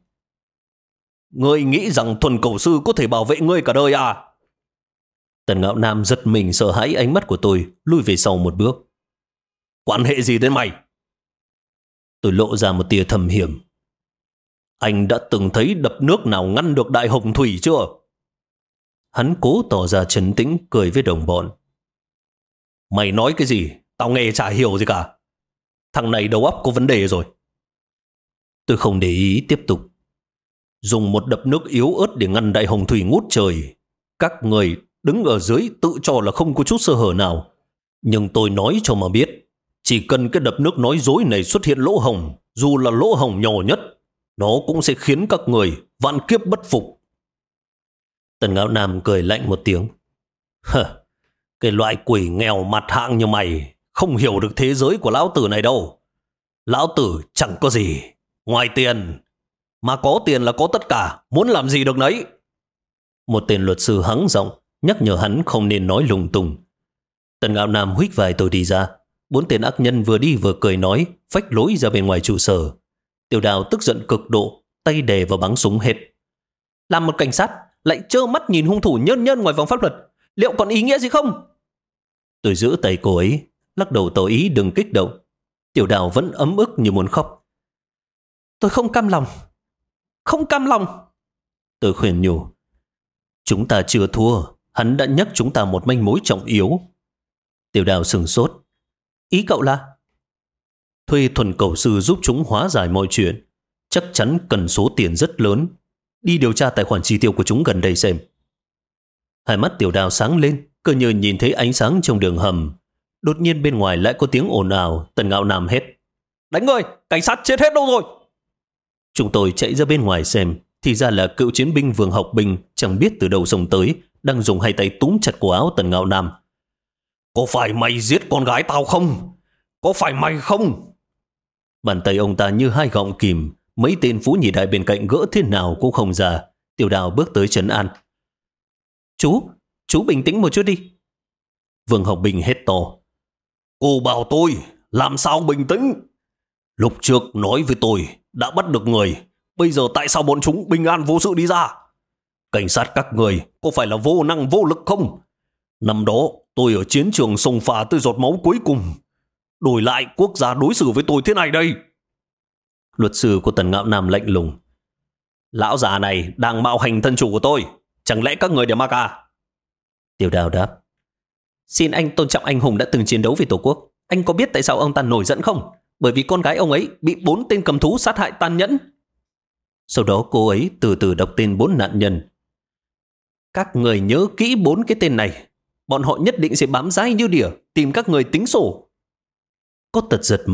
Ngươi nghĩ rằng Thuần Cẩu Sư có thể bảo vệ ngươi cả đời à? Tần Ngạo Nam giật mình sợ hãi ánh mắt của tôi, lui về sau một bước. Quan hệ gì đến mày? Tôi lộ ra một tia thầm hiểm. Anh đã từng thấy đập nước nào ngăn được Đại Hồng Thủy chưa? Hắn cố tỏ ra trấn tĩnh, cười với đồng bọn. Mày nói cái gì? Tao nghe chả hiểu gì cả. Thằng này đầu óc có vấn đề rồi. Tôi không để ý, tiếp tục. Dùng một đập nước yếu ớt để ngăn Đại Hồng Thủy ngút trời. Các người đứng ở dưới tự cho là không có chút sơ hở nào. Nhưng tôi nói cho mà biết, chỉ cần cái đập nước nói dối này xuất hiện lỗ hổng, dù là lỗ hổng nhỏ nhất, nó cũng sẽ khiến các người vạn kiếp bất phục. Tần Ngạo Nam cười lạnh một tiếng. Cái loại quỷ nghèo mặt hạng như mày không hiểu được thế giới của lão tử này đâu. Lão tử chẳng có gì ngoài tiền, mà có tiền là có tất cả, muốn làm gì được nấy. Một tên luật sư hắng giọng nhắc nhở hắn không nên nói lung tung. Tần Ngạo Nam huých vai tôi đi ra. 4 tên ác nhân vừa đi vừa cười nói, phách lối ra bên ngoài trụ sở. Tiểu Đào tức giận cực độ, tay đè vào bắn súng hết. Làm một cảnh sát lại trơ mắt nhìn hung thủ nhơn nhơn ngoài vòng pháp luật, liệu còn ý nghĩa gì không? Tôi giữ tay cô ấy, lắc đầu tỏ ý đừng kích động. Tiểu Đào vẫn ấm ức như muốn khóc. Tôi không cam lòng. Không cam lòng. Tôi khuyên nhủ. Chúng ta chưa thua. Hắn đã nhắc chúng ta một manh mối trọng yếu. Tiểu Đào sửng sốt. Ý cậu là? Thuê Thuần Cẩu Sư giúp chúng hóa giải mọi chuyện. Chắc chắn cần số tiền rất lớn. Đi điều tra tài khoản chi tiêu của chúng gần đây xem. Hai mắt Tiểu Đào sáng lên, cơ như nhìn thấy ánh sáng trong đường hầm. Đột nhiên bên ngoài lại có tiếng ồn ào. Tần Ngạo Nam hét. Đánh người, cảnh sát chết hết đâu rồi? Chúng tôi chạy ra bên ngoài xem, thì ra là cựu chiến binh Vương Học Bình chẳng biết từ đâu xông tới, đang dùng hai tay túm chặt cổ áo Tần Ngạo Nam. Có phải mày giết con gái tao không? Có phải mày không? Bàn tay ông ta như hai gọng kìm, mấy tên phú nhị đại bên cạnh gỡ thế nào cũng không ra. Tiểu Đào bước tới trấn an. Chú bình tĩnh một chút đi. Vương Học Bình hét to. Cô bảo tôi làm sao bình tĩnh? Lúc trước nói với tôi đã bắt được người, bây giờ tại sao bọn chúng bình an vô sự đi ra? Cảnh sát các người có phải là vô năng vô lực không? Năm đó tôi ở chiến trường xông pha tới giọt máu cuối cùng, đổi lại quốc gia đối xử với tôi thế này đây. Luật sư của Tần Ngạo Nam lạnh lùng. Lão già này đang mạo hành thân chủ của tôi, chẳng lẽ các người để mặc à? Tiểu Đào đáp. Xin anh tôn trọng anh hùng đã từng chiến đấu vì Tổ quốc. Anh có biết tại sao ông ta nổi giận không? Bởi vì con gái ông ấy bị 4 tên cầm thú sát hại tàn nhẫn. Sau đó cô ấy từ từ đọc tên 4 nạn nhân. Các người nhớ kỹ 4 cái tên này. Bọn họ nhất định sẽ bám dai như đỉa, tìm các người tính sổ. Có tật giật mình,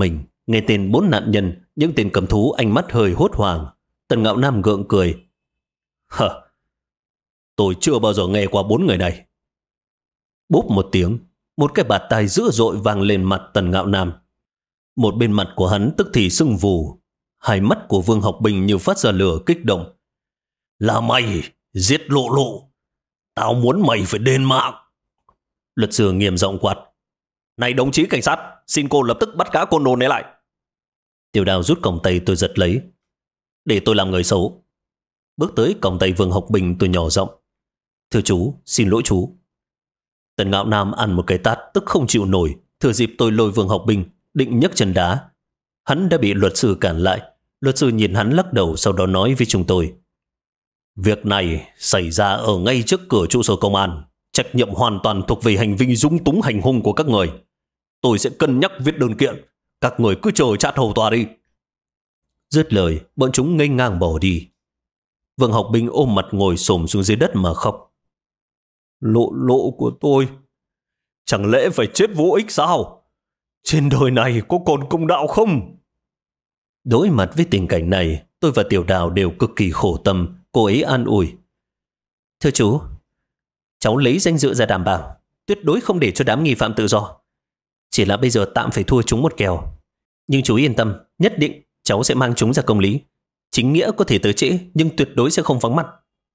Nghe tên 4 nạn nhân, những tên cầm thú ánh mắt hơi hốt hoảng. Tần Ngạo Nam gượng cười. Hờ, tôi chưa bao giờ nghe qua 4 người này. Bốp một tiếng, một cái bạt tai dữ dội vang lên mặt Tần Ngạo Nam. Một bên mặt của hắn tức thì sưng vù. Hai mắt của Vương Học Bình như phát ra lửa kích động. Là mày giết Lộ Lộ, tao muốn mày phải đền mạng. Luật sư nghiêm giọng quát. Này đồng chí cảnh sát, xin cô lập tức bắt gã côn đồ này lại. Tiểu Đào rút còng tay tôi giật lấy. Để tôi làm người xấu. Bước tới còng tay Vương Học Bình, tôi nhỏ giọng. Thưa chú, xin lỗi chú. Tần Ngạo Nam ăn một cái tát tức không chịu nổi. Thừa dịp tôi lôi Vương Học Bình định nhấc chân đá, hắn đã bị luật sư cản lại. Luật sư nhìn hắn lắc đầu, sau đó nói với chúng tôi. Việc này xảy ra ở ngay trước cửa trụ sở công an. Trách nhiệm hoàn toàn thuộc về hành vi dung túng hành hung của các người. Tôi sẽ cân nhắc viết đơn kiện. Các người cứ chờ chát hầu tòa đi. Dứt lời, bọn chúng nghênh ngang bỏ đi. Vương Học Bình ôm mặt ngồi xổm xuống dưới đất mà khóc. Lộ Lộ của tôi, chẳng lẽ phải chết vô ích sao? Trên đời này có còn công đạo không? Đối mặt với tình cảnh này, tôi và Tiểu Đào đều cực kỳ khổ tâm. Cô ấy an ủi. Thưa chú, cháu lấy danh dự ra đảm bảo, tuyệt đối không để cho đám nghi phạm tự do. Chỉ là bây giờ tạm phải thua chúng một kèo. Nhưng chú yên tâm, nhất định cháu sẽ mang chúng ra công lý. Chính nghĩa có thể tới trễ, nhưng tuyệt đối sẽ không vắng mặt.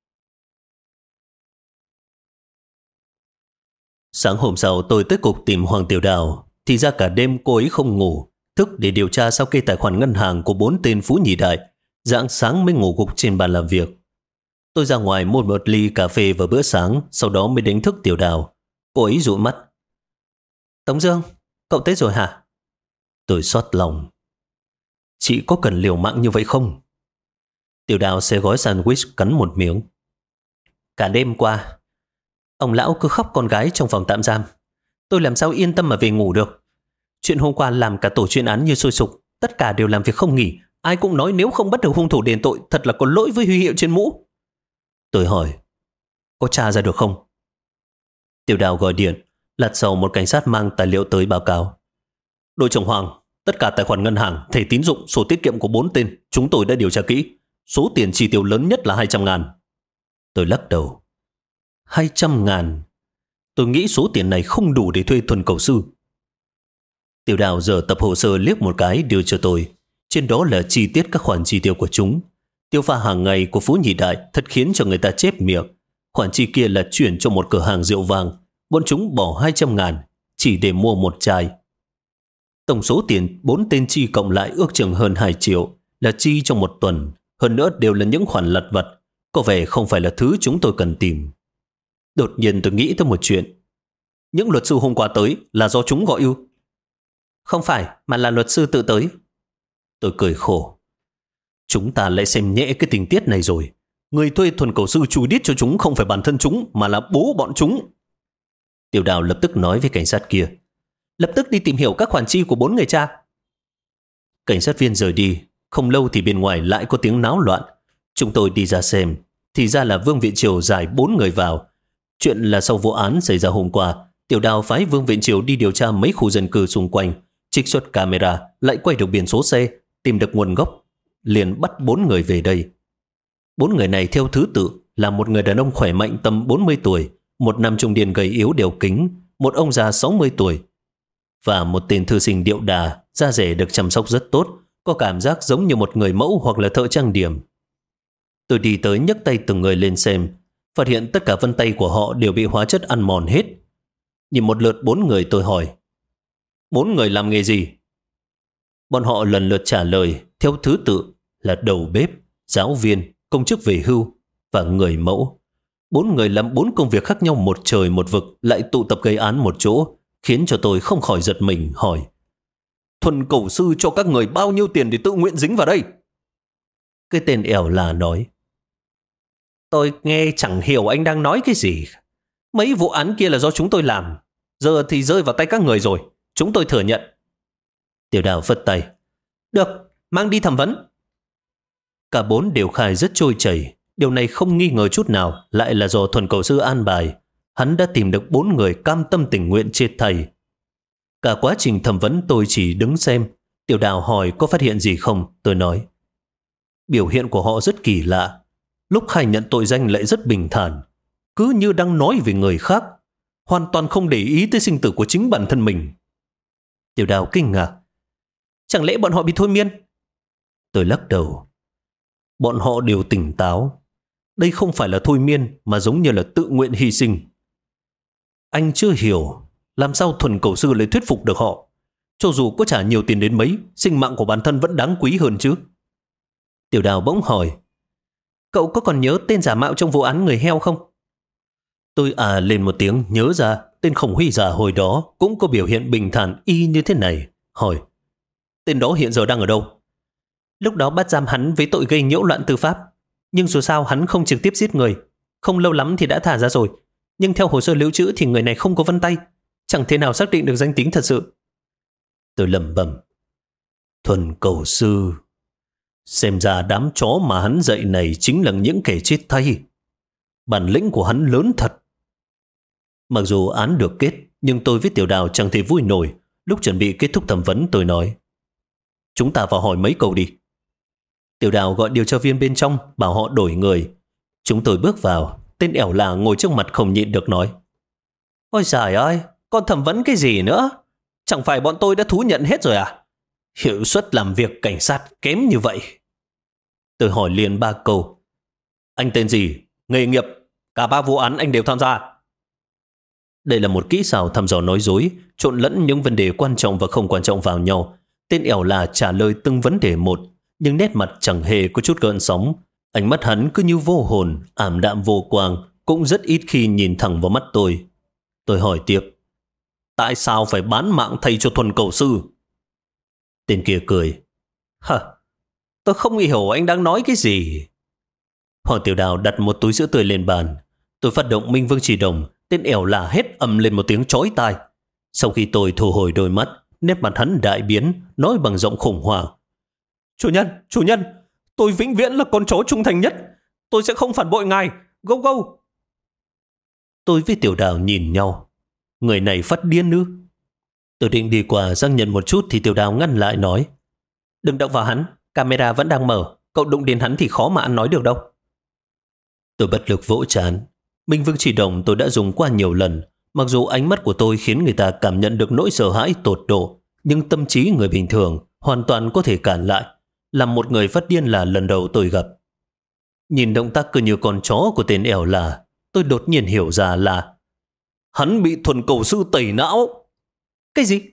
Sáng hôm sau tôi tới cục tìm Hoàng Tiểu Đào. Thì ra cả đêm cô ấy không ngủ, thức để điều tra sao kê tài khoản ngân hàng của 4 tên Phú Nhị Đại. Rạng sáng mới ngủ gục trên bàn làm việc. Tôi ra ngoài mua một ly cà phê vào bữa sáng, sau đó mới đánh thức Tiểu Đào. Cô ấy dụi mắt. Tống Dương, cậu tới rồi hả? Tôi xót lòng. Chị có cần liều mạng như vậy không? Tiểu Đào xé gói sandwich cắn một miếng. Cả đêm qua, ông lão cứ khóc con gái trong phòng tạm giam. Tôi làm sao yên tâm mà về ngủ được. Chuyện hôm qua làm cả tổ chuyên án như sôi sục. Tất cả đều làm việc không nghỉ. Ai cũng nói nếu không bắt được hung thủ đền tội, thật là có lỗi với huy hiệu trên mũ. Tôi hỏi, có tra ra được không? Tiểu Đào gọi điện. Lát sau một cảnh sát mang tài liệu tới báo cáo. Đội trưởng Hoàng, tất cả tài khoản ngân hàng, thẻ tín dụng, sổ tiết kiệm của 4 tên chúng tôi đã điều tra kỹ. Số tiền chi tiêu lớn nhất là 200.000. Tôi lắc đầu. 200.000? Tôi nghĩ số tiền này không đủ để thuê thuần cầu sư. Tiểu Đào giờ tập hồ sơ liếc một cái đưa cho tôi. Trên đó là chi tiết các khoản chi tiêu của chúng. Tiêu pha hàng ngày của Phú Nhị Đại thật khiến cho người ta chép miệng. Khoản chi kia là chuyển cho một cửa hàng rượu vang. Bọn chúng bỏ 200.000 chỉ để mua một chai. Tổng số tiền 4 tên chi cộng lại ước chừng hơn 2 triệu, là chi trong một tuần. Hơn nữa đều là những khoản lặt vặt, có vẻ không phải là thứ chúng tôi cần tìm. Đột nhiên tôi nghĩ tới một chuyện. Những luật sư hôm qua tới là do chúng gọi ưu? Không phải, mà là luật sư tự tới. Tôi cười khổ. Chúng ta lại xem nhẹ cái tình tiết này rồi. Người thuê thuần cầu sư chui đít cho chúng không phải bản thân chúng, mà là bố bọn chúng. Tiểu Đào lập tức nói với cảnh sát kia. Lập tức đi tìm hiểu các khoản chi của 4 người cha. Cảnh sát viên rời đi. Không lâu thì bên ngoài lại có tiếng náo loạn. Chúng tôi đi ra xem. Thì ra là Vương Viện Triều giải 4 người vào. Chuyện là sau vụ án xảy ra hôm qua, Tiểu Đào phái Vương Viện Triều đi điều tra mấy khu dân cư xung quanh. Trích xuất camera, lại quay được biển số xe, tìm được nguồn gốc. Liền bắt 4 người về đây. 4 người này theo thứ tự là một người đàn ông khỏe mạnh tầm 40 tuổi, một nam trung niên gầy yếu đeo kính, một ông già 60 tuổi và một tên thư sinh điệu đà, da rẻ được chăm sóc rất tốt, có cảm giác giống như một người mẫu hoặc là thợ trang điểm. Tôi đi tới nhấc tay từng người lên xem, phát hiện tất cả vân tay của họ đều bị hóa chất ăn mòn hết. Nhìn một lượt 4 người tôi hỏi, 4 người làm nghề gì? Bọn họ lần lượt trả lời theo thứ tự là đầu bếp, giáo viên, công chức về hưu và người mẫu. 4 người làm 4 công việc khác nhau một trời một vực, lại tụ tập gây án một chỗ, khiến cho tôi không khỏi giật mình hỏi, thuần cầu sư cho các người bao nhiêu tiền để tự nguyện dính vào đây? Cái tên ẻo là nói, tôi nghe chẳng hiểu anh đang nói cái gì. Mấy vụ án kia là do chúng tôi làm, giờ thì rơi vào tay các người rồi, chúng tôi thừa nhận. Tiểu Đào phất tay, được, mang đi thẩm vấn. Cả 4 đều khai rất trôi chảy. Điều này không nghi ngờ chút nào lại là do thuần cầu sư an bài. Hắn đã tìm được 4 người cam tâm tình nguyện chết thầy. Cả quá trình thẩm vấn tôi chỉ đứng xem. Tiểu Đào hỏi có phát hiện gì không, tôi nói. Biểu hiện của họ rất kỳ lạ. Lúc khai nhận tội danh lại rất bình thản, cứ như đang nói về người khác, hoàn toàn không để ý tới sinh tử của chính bản thân mình. Tiểu Đào kinh ngạc. Chẳng lẽ bọn họ bị thôi miên? Tôi lắc đầu. Bọn họ đều tỉnh táo. Đây không phải là thôi miên mà giống như là tự nguyện hy sinh. Anh chưa hiểu làm sao Thuần Cẩu Sư lại thuyết phục được họ. Cho dù có trả nhiều tiền đến mấy, sinh mạng của bản thân vẫn đáng quý hơn chứ. Tiểu Đào bỗng hỏi, cậu có còn nhớ tên giả mạo trong vụ án người heo không? Tôi lên một tiếng, nhớ ra tên Khổng Huy giả hồi đó cũng có biểu hiện bình thản y như thế này. Hỏi, tên đó hiện giờ đang ở đâu? Lúc đó bắt giam hắn với tội gây nhiễu loạn tư pháp. Nhưng dù sao hắn không trực tiếp giết người. Không lâu lắm thì đã thả ra rồi. Nhưng theo hồ sơ lưu trữ thì người này không có vân tay. Chẳng thể nào xác định được danh tính thật sự. Tôi lẩm bẩm, Thuần Cẩu Sư. Xem ra đám chó mà hắn dạy này chính là những kẻ chết thay. Bản lĩnh của hắn lớn thật. Mặc dù án được kết, nhưng tôi với Tiểu Đào chẳng thể vui nổi. Lúc chuẩn bị kết thúc thẩm vấn tôi nói, chúng ta vào hỏi mấy câu đi. Tiểu Đào gọi điều tra viên bên trong, bảo họ đổi người. Chúng tôi bước vào, tên ẻo là ngồi trước mặt không nhịn được nói, ôi giời ơi, còn thẩm vấn cái gì nữa? Chẳng phải bọn tôi đã thú nhận hết rồi à? Hiệu suất làm việc cảnh sát kém như vậy. Tôi hỏi liền 3 câu. Anh tên gì? Nghề nghiệp? Cả 3 vụ án anh đều tham gia. Đây là một kỹ xảo thăm dò nói dối, trộn lẫn những vấn đề quan trọng và không quan trọng vào nhau. Tên ẻo là trả lời từng vấn đề một, nhưng nét mặt chẳng hề có chút gợn sóng. Ánh mắt hắn cứ như vô hồn, ảm đạm vô quang, cũng rất ít khi nhìn thẳng vào mắt tôi. Tôi hỏi tiếp, tại sao phải bán mạng thay cho Thuần Cẩu Sư? Tên kia cười, tôi không hiểu anh đang nói cái gì. Hoàng Tiểu Đào đặt một túi sữa tươi lên bàn. Tôi phát động Minh Vương Chỉ Đồng. Tên ẻo là hét ầm lên một tiếng chói tai. Sau khi tôi thu hồi đôi mắt, nét mặt hắn đại biến, nói bằng giọng khủng hoảng, Chủ nhân, tôi vĩnh viễn là con chó trung thành nhất. Tôi sẽ không phản bội ngài. Go go. Tôi với Tiểu Đào nhìn nhau. Người này phát điên ư? Tôi định đi qua xác nhận một chút thì Tiểu Đào ngăn lại nói, đừng động vào hắn, camera vẫn đang mở. Cậu đụng đến hắn thì khó mà ăn nói được đâu. Tôi bất lực vỗ trán. Minh Vương Chỉ Đồng tôi đã dùng qua nhiều lần. Mặc dù ánh mắt của tôi khiến người ta cảm nhận được nỗi sợ hãi tột độ, nhưng tâm trí người bình thường hoàn toàn có thể cản lại. Làm một người phát điên là lần đầu tôi gặp. Nhìn động tác cứ như con chó của tên ẻo là, tôi đột nhiên hiểu ra là hắn bị Thuần Cẩu Sư tẩy não. Cái gì?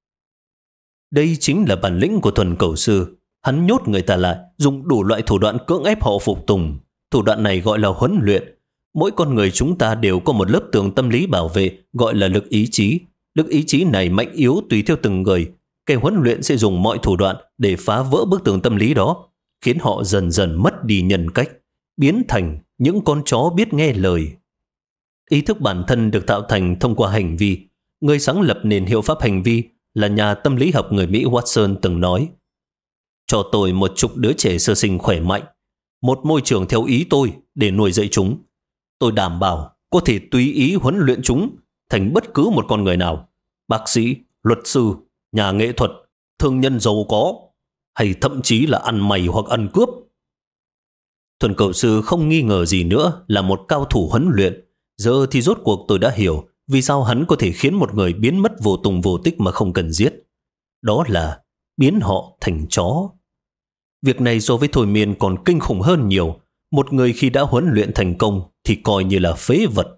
Đây chính là bản lĩnh của Thuần Cẩu Sư. Hắn nhốt người ta lại, dùng đủ loại thủ đoạn cưỡng ép họ phục tùng. Thủ đoạn này gọi là huấn luyện. Mỗi con người chúng ta đều có một lớp tường tâm lý bảo vệ gọi là lực ý chí. Lực ý chí này mạnh yếu tùy theo từng người. Kẻ huấn luyện sẽ dùng mọi thủ đoạn để phá vỡ bức tường tâm lý đó, khiến họ dần dần mất đi nhân cách, biến thành những con chó biết nghe lời. Ý thức bản thân được tạo thành thông qua hành vi. Người sáng lập nền hiệu pháp hành vi là nhà tâm lý học người Mỹ Watson từng nói, cho tôi 10 đứa trẻ sơ sinh khỏe mạnh, một môi trường theo ý tôi để nuôi dạy chúng. Tôi đảm bảo có thể tùy ý huấn luyện chúng thành bất cứ một con người nào, bác sĩ, luật sư, nhà nghệ thuật, thương nhân giàu có, hay thậm chí là ăn mày hoặc ăn cướp. Thuần Cẩu Sư không nghi ngờ gì nữa là một cao thủ huấn luyện. Giờ thì rốt cuộc tôi đã hiểu vì sao hắn có thể khiến một người biến mất vô tung vô tích mà không cần giết. Đó là biến họ thành chó. Việc này so với thôi miên còn kinh khủng hơn nhiều. Một người khi đã huấn luyện thành công thì coi như là phế vật.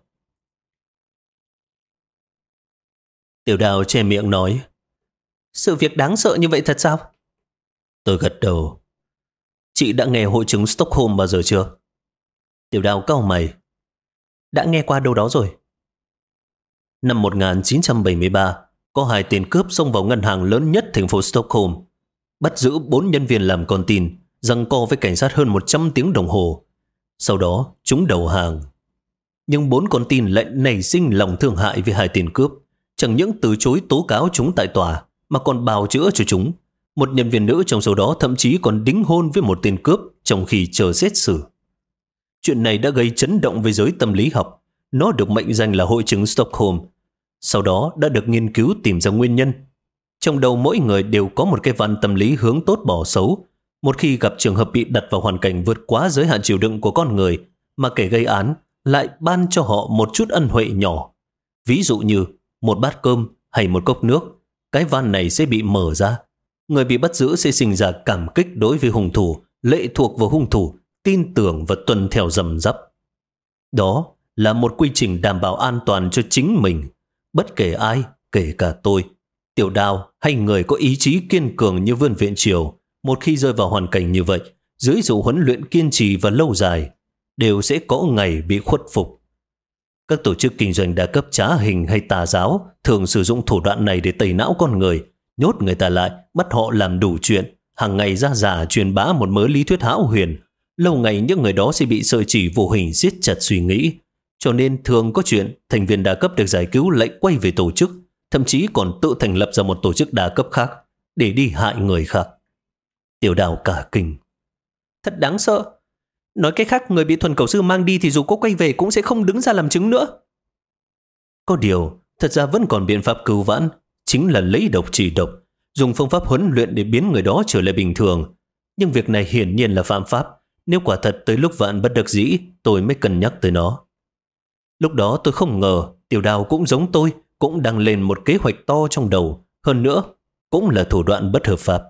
Tiểu Đào che miệng nói, sự việc đáng sợ như vậy thật sao? Tôi gật đầu. Chị đã nghe hội chứng Stockholm bao giờ chưa? Tiểu Đào cau mày. Đã nghe qua đâu đó rồi. Năm 1973, có 2 tên cướp xông vào ngân hàng lớn nhất thành phố Stockholm, bắt giữ 4 nhân viên làm con tin, giằng co với cảnh sát hơn 100 tiếng đồng hồ. Sau đó, chúng đầu hàng. Nhưng 4 con tin lại nảy sinh lòng thương hại với 2 tên cướp, chẳng những từ chối tố cáo chúng tại tòa mà còn bào chữa cho chúng. Một nhân viên nữ trong số đó thậm chí còn đính hôn với một tên cướp trong khi chờ xét xử. Chuyện này đã gây chấn động với giới tâm lý học. Nó được mệnh danh là hội chứng Stockholm. Sau đó đã được nghiên cứu tìm ra nguyên nhân. Trong đầu mỗi người đều có một cái văn tâm lý hướng tốt bỏ xấu. Một khi gặp trường hợp bị đặt vào hoàn cảnh vượt quá giới hạn chịu đựng của con người, mà kẻ gây án lại ban cho họ một chút ân huệ nhỏ. Ví dụ như một bát cơm hay một cốc nước, cái van này sẽ bị mở ra. Người bị bắt giữ sẽ sinh ra cảm kích đối với hung thủ, lệ thuộc vào hung thủ, tin tưởng và tuân theo răm rắp. Đó là một quy trình đảm bảo an toàn cho chính mình. Bất kể ai, kể cả tôi, Tiểu Đào hay người có ý chí kiên cường như Vương Viện Triều, một khi rơi vào hoàn cảnh như vậy, dưới sự huấn luyện kiên trì và lâu dài, đều sẽ có ngày bị khuất phục. Các tổ chức kinh doanh đa cấp trá hình hay tà giáo thường sử dụng thủ đoạn này để tẩy não con người, nhốt người ta lại, bắt họ làm đủ chuyện, hàng ngày ra giả truyền bá một mớ lý thuyết hão huyền. Lâu ngày những người đó sẽ bị sợi chỉ vô hình siết chặt suy nghĩ. Cho nên thường có chuyện thành viên đa cấp được giải cứu lại quay về tổ chức, thậm chí còn tự thành lập ra một tổ chức đa cấp khác để đi hại người khác. Tiểu Đào cả kinh. Thật đáng sợ. Nói cách khác, người bị Thuần Cẩu Sư mang đi thì dù có quay về cũng sẽ không đứng ra làm chứng nữa. Có điều, thật ra vẫn còn biện pháp cứu vãn, chính là lấy độc trị độc, dùng phương pháp huấn luyện để biến người đó trở lại bình thường. Nhưng việc này hiển nhiên là phạm pháp. Nếu quả thật tới lúc vạn bất đắc dĩ, tôi mới cân nhắc tới nó. Lúc đó tôi không ngờ Tiểu Đào cũng giống tôi, cũng đang lên một kế hoạch to trong đầu. Hơn nữa, cũng là thủ đoạn bất hợp pháp.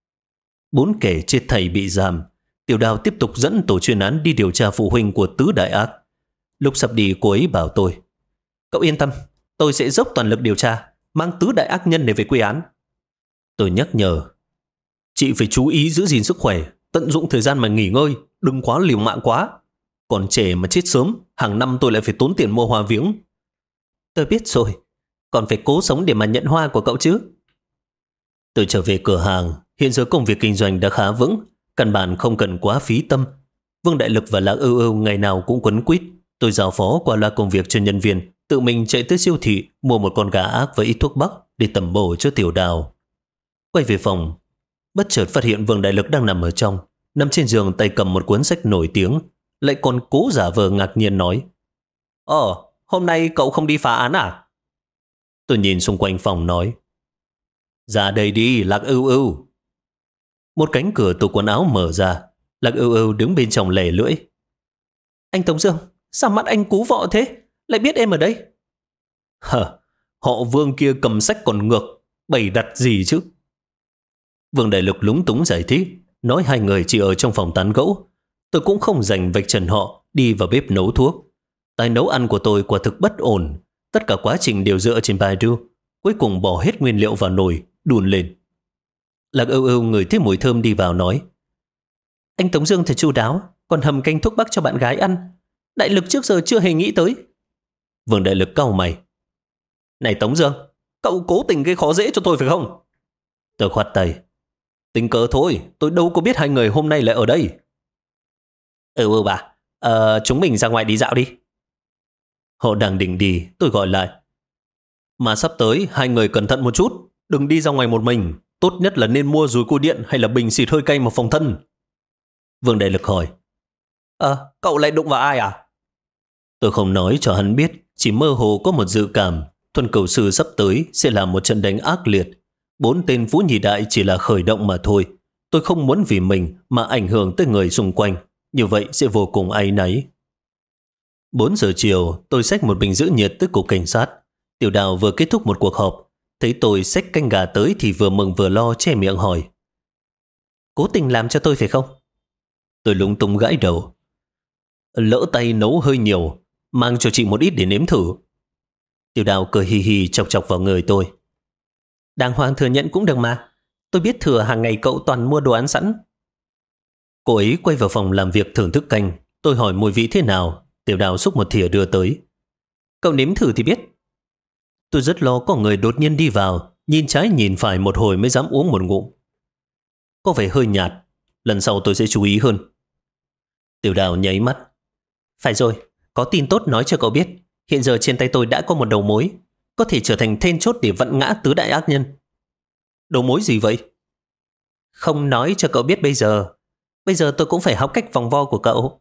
4 kẻ chết thầy bị giam. Tiểu Đào tiếp tục dẫn tổ chuyên án đi điều tra phụ huynh của Tứ Đại Ác. Lúc sắp đi, cô ấy bảo tôi: cậu yên tâm, tôi sẽ dốc toàn lực điều tra, mang Tứ Đại Ác nhân để về quy án. Tôi nhắc nhở: chị phải chú ý giữ gìn sức khỏe, tận dụng thời gian mà nghỉ ngơi, đừng quá liều mạng quá. Còn trẻ mà chết sớm, hàng năm tôi lại phải tốn tiền mua hoa viếng. Tôi biết rồi, còn phải cố sống để mà nhận hoa của cậu chứ. Tôi trở về cửa hàng. Hiện giờ công việc kinh doanh đã khá vững, căn bản không cần quá phí tâm. Vương Đại Lực và Lạc Ưu Ưu ngày nào cũng quấn quýt. Tôi giao phó qua loa công việc cho nhân viên, tự mình chạy tới siêu thị mua một con gà ác và ít thuốc bắc để tẩm bổ cho Tiểu Đào. Quay về phòng, bất chợt phát hiện Vương Đại Lực đang nằm ở trong, nằm trên giường, tay cầm một cuốn sách nổi tiếng, lại còn cố giả vờ ngạc nhiên nói: hôm nay cậu không đi phá án à? Tôi nhìn xung quanh phòng nói: ra đây đi, Lạc Ưu Ưu. Một cánh cửa tủ quần áo mở ra, Lạc Ưu Ưu đứng bên trong lẻ lưỡi: anh Tống Dương, sao mắt anh cú vọ thế, lại biết em ở đây? Họ Vương kia cầm sách còn ngược, bày đặt gì chứ? Vương Đại Lực lúng túng giải thích, nói hai người chỉ ở trong phòng tán gẫu. Tôi cũng không dành vạch trần họ đi vào bếp nấu thuốc. Tài nấu ăn của tôi quả thực bất ổn, tất cả quá trình đều dựa trên Baidu. Cuối cùng bỏ hết nguyên liệu vào nồi, đun lên. Lạc Ưu Ưu ngửi thấy mùi thơm đi vào nói: anh Tống Dương thật chu đáo, còn hầm canh thuốc bắc cho bạn gái ăn. Đại Lực trước giờ chưa hề nghĩ tới. Vương Đại Lực cau mày: này Tống Dương, cậu cố tình gây khó dễ cho tôi phải không? Tôi khoát tay: tình cờ thôi, tôi đâu có biết hai người hôm nay lại ở đây. Bà, chúng mình ra ngoài đi dạo đi. Họ đang định đi, tôi gọi lại: mà sắp tới hai người cẩn thận một chút, đừng đi ra ngoài một mình. Tốt nhất là nên mua dùi cui điện hay là bình xịt hơi cay mà phòng thân. Vương Đại Lực hỏi: cậu lại đụng vào ai à? Tôi không nói cho hắn biết, chỉ mơ hồ có một dự cảm Thuần Cẩu Sư sắp tới sẽ là một trận đánh ác liệt. 4 tên Phú Nhì Đại chỉ là khởi động mà thôi. Tôi không muốn vì mình mà ảnh hưởng tới người xung quanh, như vậy sẽ vô cùng áy náy. 4 giờ chiều, tôi xách một bình giữ nhiệt tới cục cảnh sát. Tiểu Đào vừa kết thúc một cuộc họp, thấy tôi xách canh gà tới thì vừa mừng vừa lo che miệng hỏi: cố tình làm cho tôi phải không? Tôi lúng túng gãi đầu: lỡ tay nấu hơi nhiều, mang cho chị một ít để nếm thử. Tiểu Đào cười hì hì chọc chọc vào người tôi: đàng hoàng thừa nhận cũng được mà. Tôi biết thừa hàng ngày cậu toàn mua đồ ăn sẵn. Cô ấy quay vào phòng làm việc thưởng thức canh. Tôi hỏi mùi vị thế nào. Tiểu Đào xúc một thìa đưa tới: cậu nếm thử thì biết. Tôi rất lo có người đột nhiên đi vào, nhìn trái nhìn phải một hồi mới dám uống một ngụm. Có vẻ hơi nhạt, lần sau tôi sẽ chú ý hơn. Tiểu Đào nháy mắt: phải rồi, có tin tốt nói cho cậu biết. Hiện giờ trên tay tôi đã có một đầu mối, có thể trở thành then chốt để vặn ngã Tứ Đại Ác Nhân. Đầu mối gì vậy? Không nói cho cậu biết bây giờ. Bây giờ tôi cũng phải học cách vòng vo của cậu.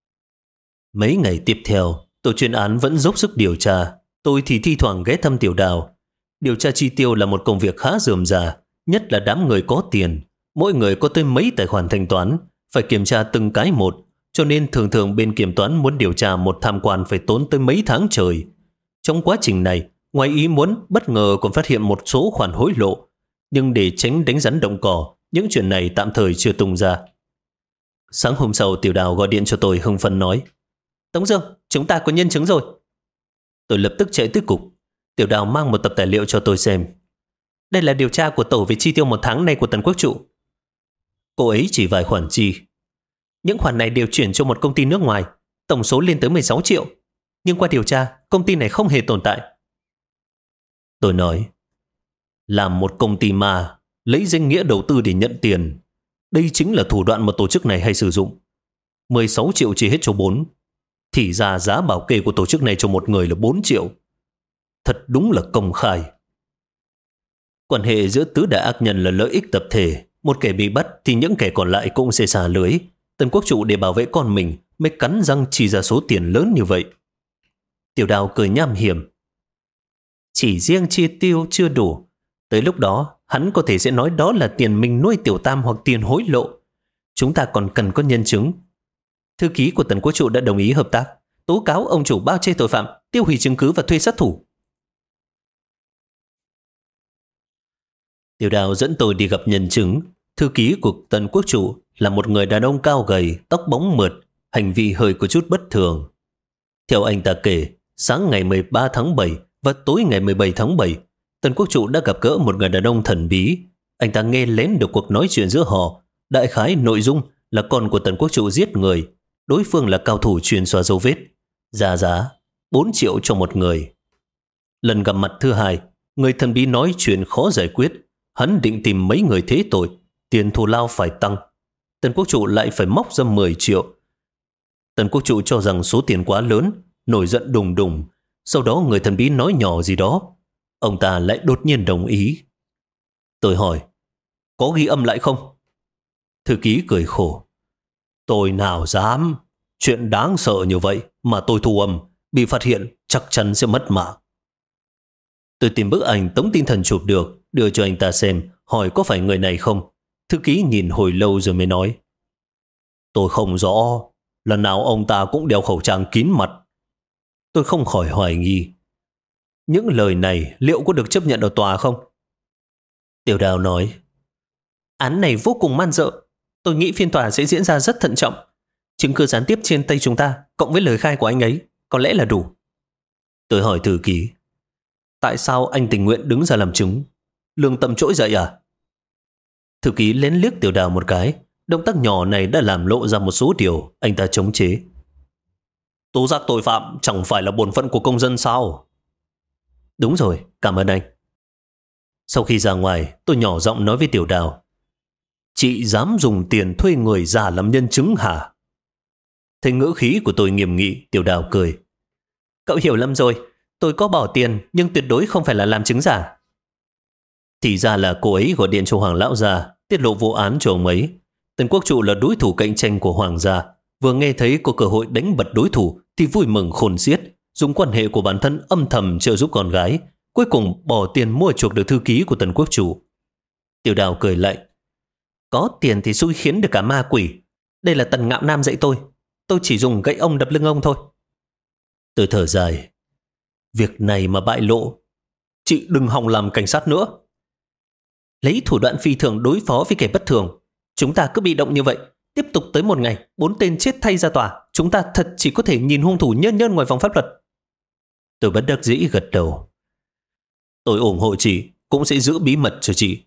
Mấy ngày tiếp theo, tổ chuyên án vẫn dốc sức điều tra. Tôi thì thi thoảng ghé thăm Tiểu Đào. Điều tra chi tiêu là một công việc khá rườm rà, nhất là đám người có tiền. Mỗi người có tới mấy tài khoản thanh toán, phải kiểm tra từng cái một, cho nên thường thường bên kiểm toán muốn điều tra một tham quan phải tốn tới mấy tháng trời. Trong quá trình này, ngoài ý muốn bất ngờ còn phát hiện một số khoản hối lộ, nhưng để tránh đánh rắn động cỏ, những chuyện này tạm thời chưa tung ra. Sáng hôm sau, Tiểu Đào gọi điện cho tôi hưng phấn nói: Tống Dương, chúng ta có nhân chứng rồi. Tôi lập tức chạy tới cục. Tiểu Đào mang một tập tài liệu cho tôi xem. Đây là điều tra của tổ về chi tiêu một tháng nay của Tần Quốc Trụ. Cô ấy chỉ vài khoản chi. Những khoản này đều chuyển cho một công ty nước ngoài, tổng số lên tới 16 triệu. Nhưng qua điều tra, công ty này không hề tồn tại. Tôi nói: làm một công ty ma, lấy danh nghĩa đầu tư để nhận tiền. Đây chính là thủ đoạn mà tổ chức này hay sử dụng. 16 triệu chỉ hết cho 4. Thì ra giá bảo kê của tổ chức này cho một người là 4 triệu. Thật đúng là công khai. Quan hệ giữa tứ đại ác nhân là lợi ích tập thể. Một kẻ bị bắt thì những kẻ còn lại cũng sẽ xả lưới. Tần Quốc Trụ để bảo vệ con mình mới cắn răng chi ra số tiền lớn như vậy. Tiểu Đào cười nham hiểm. Chỉ riêng chi tiêu chưa đủ. Tới lúc đó hắn có thể sẽ nói đó là tiền mình nuôi Tiểu Tam hoặc tiền hối lộ. Chúng ta còn cần có nhân chứng. Thư ký của Tần Quốc Trụ đã đồng ý hợp tác, tố cáo ông chủ bao che tội phạm, tiêu hủy chứng cứ và thuê sát thủ. Tiểu Đào dẫn tôi đi gặp nhân chứng. Thư ký của Tần Quốc Trụ là một người đàn ông cao gầy, tóc bóng mượt, hành vi hơi có chút bất thường. Theo anh ta kể, sáng ngày 13 tháng 7 và tối ngày 17 tháng 7, Tần Quốc Trụ đã gặp gỡ một người đàn ông thần bí. Anh ta nghe lén được cuộc nói chuyện giữa họ. Đại khái nội dung là con của Tần Quốc Trụ giết người. Đối phương là cao thủ chuyên xóa dấu vết. Giá 4 triệu cho một người. Lần gặp mặt thứ hai, người thần bí nói chuyện khó giải quyết. Hắn định tìm mấy người thế tội, tiền thù lao phải tăng. Tần Quốc Trụ lại phải móc ra 10 triệu. Tần Quốc Trụ cho rằng số tiền quá lớn, nổi giận đùng đùng. Sau đó người thần bí nói nhỏ gì đó. Ông ta lại đột nhiên đồng ý. Tôi hỏi: có ghi âm lại không? Thư ký cười khổ: tôi nào dám. Chuyện đáng sợ như vậy mà tôi thu âm, bị phát hiện chắc chắn sẽ mất mạng. Tôi tìm bức ảnh Tống Tinh Thần chụp được, đưa cho anh ta xem, hỏi có phải người này không. Thư ký nhìn hồi lâu rồi mới nói: tôi không rõ. Lần nào ông ta cũng đeo khẩu trang kín mặt. Tôi không khỏi hoài nghi. Những lời này liệu có được chấp nhận ở tòa không? Tiểu Đào nói: án này vô cùng man dợ. Tôi nghĩ phiên tòa sẽ diễn ra rất thận trọng. Chứng cứ gián tiếp trên tay chúng ta cộng với lời khai của anh ấy có lẽ là đủ. Tôi hỏi thư ký: tại sao anh tình nguyện đứng ra làm chứng? Lương tâm trỗi dậy à? Thư ký lén liếc Tiểu Đào một cái. Động tác nhỏ này đã làm lộ ra một số điều. Anh ta chống chế: tố giác tội phạm chẳng phải là bổn phận của công dân sao? Đúng rồi, cảm ơn anh. Sau khi ra ngoài, tôi nhỏ giọng nói với Tiểu Đào: chị dám dùng tiền thuê người giả làm nhân chứng hả? Thấy ngữ khí của tôi nghiêm nghị, Tiểu Đào cười: cậu hiểu lầm rồi. Tôi có bỏ tiền nhưng tuyệt đối không phải là làm chứng giả. Thì ra là cô ấy gọi điện cho Hoàng lão gia, tiết lộ vụ án cho ông ấy. Tần Quốc Trụ là đối thủ cạnh tranh của Hoàng gia, vừa nghe thấy có cơ hội đánh bật đối thủ thì vui mừng khôn xiết, dùng quan hệ của bản thân âm thầm trợ giúp con gái, cuối cùng bỏ tiền mua chuộc được thư ký của Tần Quốc Trụ. Tiểu Đào cười lạnh: có tiền thì xui khiến được cả ma quỷ. Đây là Tần Ngạo Nam dạy tôi chỉ dùng gậy ông đập lưng ông thôi. Tôi thở dài: việc này mà bại lộ, chị đừng hòng làm cảnh sát nữa. Lấy thủ đoạn phi thường đối phó với kẻ bất thường, chúng ta cứ bị động như vậy, tiếp tục tới một ngày 4 tên chết thay ra tòa, chúng ta thật chỉ có thể nhìn hung thủ nhơn nhơn ngoài vòng pháp luật. Tôi bất đắc dĩ gật đầu: tôi ủng hộ chị, cũng sẽ giữ bí mật cho chị.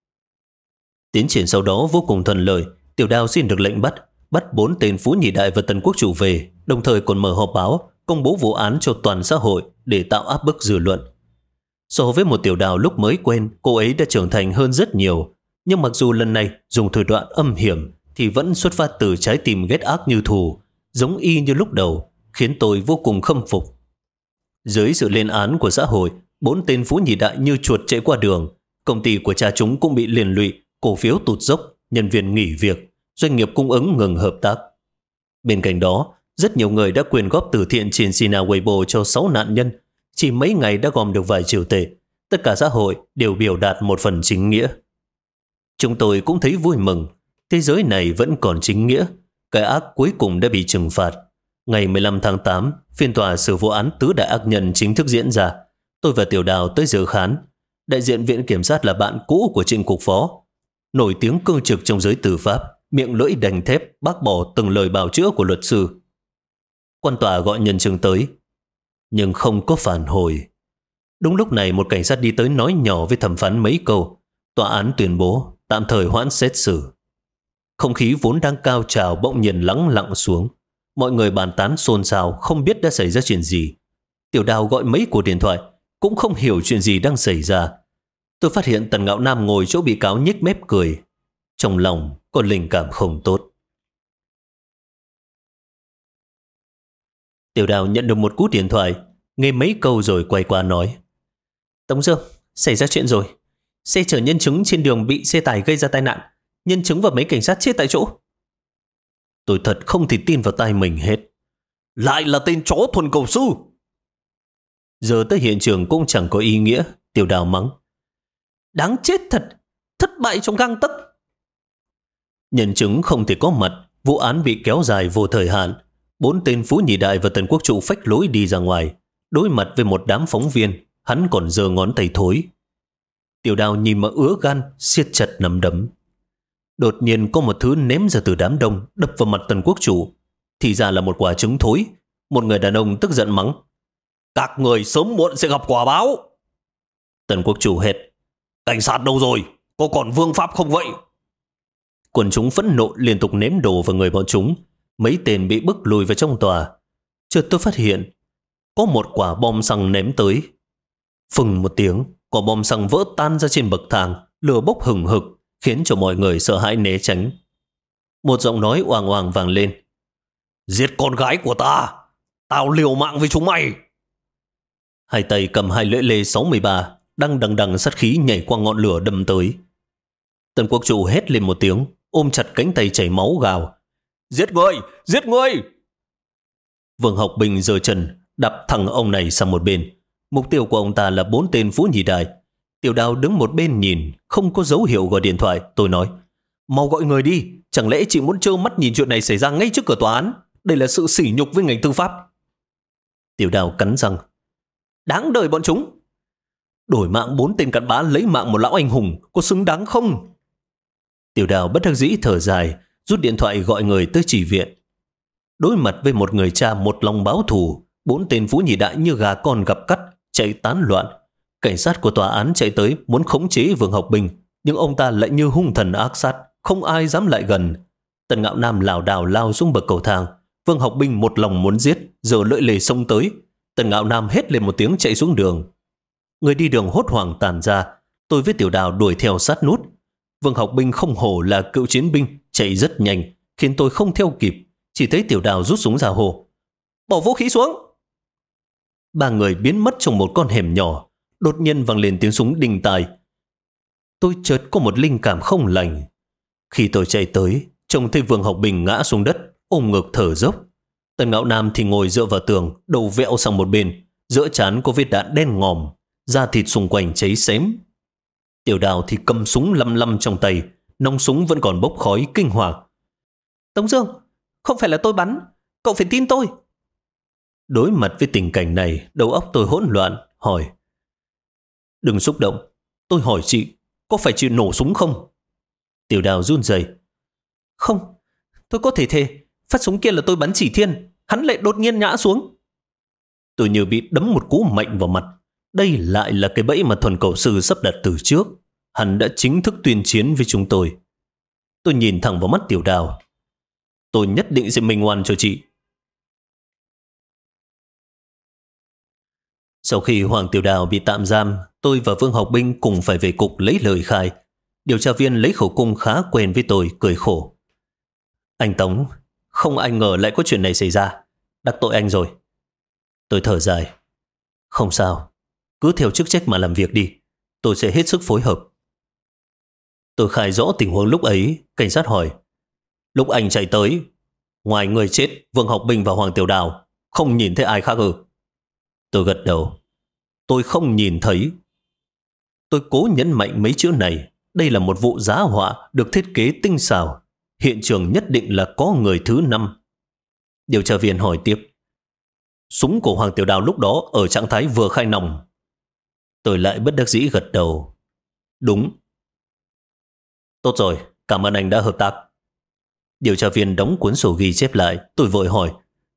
Tiến triển sau đó vô cùng thuận lợi. Tiểu Đào xin được lệnh bắt 4 tên Phú Nhị Đại và Tần Quốc Trụ về, đồng thời còn mở họp báo công bố vụ án cho toàn xã hội để tạo áp bức dư luận. So với một Tiểu Đào lúc mới quen, cô ấy đã trưởng thành hơn rất nhiều. Nhưng mặc dù lần này dùng thủ đoạn âm hiểm thì vẫn xuất phát từ trái tim ghét ác như thù, giống y như lúc đầu, khiến tôi vô cùng khâm phục. Dưới sự lên án của xã hội, 4 tên Phú Nhị Đại như chuột chạy qua đường. Công ty của cha chúng cũng bị liên lụy, cổ phiếu tụt dốc, nhân viên nghỉ việc, doanh nghiệp cung ứng ngừng hợp tác. Bên cạnh đó, rất nhiều người đã quyên góp từ thiện trên Sina Weibo cho 6 nạn nhân. Chỉ mấy ngày đã gom được vài triệu tệ. Tất cả xã hội đều biểu đạt một phần chính nghĩa. Chúng tôi cũng thấy vui mừng. Thế giới này vẫn còn chính nghĩa. Cái ác cuối cùng đã bị trừng phạt. Ngày 15 tháng 8, phiên tòa xử vụ án tứ đại ác nhân chính thức diễn ra. Tôi và Tiểu Đào tới dự khán. Đại diện viện kiểm sát là bạn cũ của Trịnh Cục Phó, nổi tiếng cương trực trong giới tư pháp, miệng lưỡi đành thép bác bỏ từng lời bào chữa của luật sư. Quan tòa gọi nhân chứng tới, nhưng không có phản hồi. Đúng lúc này một cảnh sát đi tới nói nhỏ với thẩm phán mấy câu. Tòa án tuyên bố tạm thời hoãn xét xử. Không khí vốn đang cao trào bỗng nhiên lắng lặng xuống. Mọi người bàn tán xôn xao, không biết đã xảy ra chuyện gì. Tiểu Đào gọi mấy cuộc điện thoại, cũng không hiểu chuyện gì đang xảy ra. Tôi phát hiện Tần Ngạo Nam ngồi chỗ bị cáo nhếch mép cười. Trong lòng có linh cảm không tốt. Tiểu Đào nhận được một cú điện thoại, nghe mấy câu rồi quay qua nói: Tống Dương, xảy ra chuyện rồi. Xe chở nhân chứng trên đường bị xe tải gây ra tai nạn. Nhân chứng và mấy cảnh sát chết tại chỗ. Tôi thật không thể tin vào tai mình hết. Lại là tên chó thuần cầu sư. Giờ tới hiện trường cũng chẳng có ý nghĩa. Tiểu Đào mắng: Đáng chết thật, thất bại trong gang tấc. Nhân chứng không thể có mặt, vụ án bị kéo dài vô thời hạn. 4 tên Phú Nhị Đại và Tần Quốc Trụ phách lối đi ra ngoài. Đối mặt với một đám phóng viên, hắn còn giơ ngón tay thối. Tiểu Đào nhìn mà ứa gan, siết chặt nắm đấm. Đột nhiên có một thứ ném ra từ đám đông, đập vào mặt Tần Quốc Chủ. Thì ra là một quả trứng thối. Một người đàn ông tức giận mắng: Các người sớm muộn sẽ gặp quả báo. Tần Quốc Chủ hét: Cảnh sát đâu rồi? Có còn vương pháp không vậy? Quần chúng phẫn nộ liên tục ném đồ vào người bọn chúng. Mấy tên bị bức lùi vào trong tòa. Chợt tôi phát hiện có một quả bom xăng ném tới. Phừng một tiếng, quả bom xăng vỡ tan ra trên bậc thang, lửa bốc hừng hực, khiến cho mọi người sợ hãi né tránh. Một giọng nói oang oang vang lên: Giết con gái của ta, tao liều mạng với chúng mày. Hai tay cầm hai lưỡi lê 63, đang đằng đằng sát khí nhảy qua ngọn lửa đâm tới. Tần Quốc Chủ hét lên một tiếng, ôm chặt cánh tay chảy máu gào: Giết người, giết người! Vương Học Bình giơ chân đạp thẳng ông này sang một bên. Mục tiêu của ông ta là 4 tên Phú Nhị Đại. Tiểu Đào đứng một bên nhìn, không có dấu hiệu gọi điện thoại. Tôi nói: Mau gọi người đi, chẳng lẽ chị muốn trơ mắt nhìn chuyện này xảy ra ngay trước cửa tòa án? Đây là sự sỉ nhục với ngành tư pháp. Tiểu Đào cắn răng: Đáng đời bọn chúng. Đổi mạng 4 tên cặn bã lấy mạng một lão anh hùng, có xứng đáng không? Tiểu Đào bất đắc dĩ thở dài, rút điện thoại gọi người tới chỉ viện. Đối mặt với một người cha một lòng báo thù, 4 tên Phú Nhị Đại như gà con gặp cắt, chạy tán loạn. Cảnh sát của tòa án chạy tới muốn khống chế Vương Học Bình, nhưng ông ta lại như hung thần ác sát, không ai dám lại gần. Tần Ngạo Nam lảo đảo lao xuống bậc cầu thang. Vương Học Bình một lòng muốn giết, giờ lưỡi lề xông tới. Tần Ngạo Nam hét lên một tiếng chạy xuống đường. Người đi đường hốt hoảng tàn ra. Tôi với Tiểu Đào đuổi theo sát nút. Vương Học Bình không hổ là cựu chiến binh, chạy rất nhanh, khiến tôi không theo kịp. Chỉ thấy Tiểu Đào rút súng ra hồ: Bỏ vũ khí xuống! 3 người biến mất trong một con hẻm nhỏ. Đột nhiên vang lên tiếng súng đinh tai. Tôi chợt có một linh cảm không lành. Khi tôi chạy tới, trông thấy Vương Học Bình ngã xuống đất, ôm ngực thở dốc. Tần Ngạo Nam thì ngồi dựa vào tường, đầu vẹo sang một bên, giữa trán có vết đạn đen ngòm, da thịt xung quanh cháy xém. Tiểu Đào thì cầm súng lăm lăm trong tay, nòng súng vẫn còn bốc khói kinh hoàng. Tống Dương, không phải là tôi bắn, cậu phải tin tôi. Đối mặt với tình cảnh này, đầu óc tôi hỗn loạn, hỏi: Đừng xúc động, tôi hỏi chị, có phải chị nổ súng không? Tiểu Đào run rẩy: Không, tôi có thể thề, phát súng kia là tôi bắn chỉ thiên, hắn lại đột nhiên ngã xuống. Tôi như bị đấm một cú mạnh vào mặt. Đây lại là cái bẫy mà Thuần Cầu Sư sắp đặt từ trước. Hắn đã chính thức tuyên chiến với chúng tôi. Tôi nhìn thẳng vào mắt Tiểu Đào: Tôi nhất định sẽ minh oan cho chị. Sau khi Hoàng Tiểu Đào bị tạm giam, tôi và Vương Học Bình cùng phải về cục lấy lời khai. Điều tra viên lấy khẩu cung khá quen với tôi, cười khổ: Anh Tống, không ai ngờ lại có chuyện này xảy ra. Đắc tội anh rồi. Tôi thở dài: Không sao, cứ theo chức trách mà làm việc đi. Tôi sẽ hết sức phối hợp. Tôi khai rõ tình huống lúc ấy. Cảnh sát hỏi: Lúc anh chạy tới, ngoài người chết Vương Học Bình và Hoàng Tiểu Đào, không nhìn thấy ai khác ư? Tôi gật đầu: Tôi không nhìn thấy. Tôi cố nhấn mạnh mấy chữ này. Đây là một vụ giá họa được thiết kế tinh xảo. Hiện trường nhất định là có người thứ 5. Điều tra viên hỏi tiếp. Súng của Hoàng Tiểu Đào lúc đó ở trạng thái vừa khai nòng. Tôi lại bất đắc dĩ gật đầu. Đúng. Tốt rồi, cảm ơn anh đã hợp tác. Điều tra viên đóng cuốn sổ ghi chép lại. Tôi vội hỏi.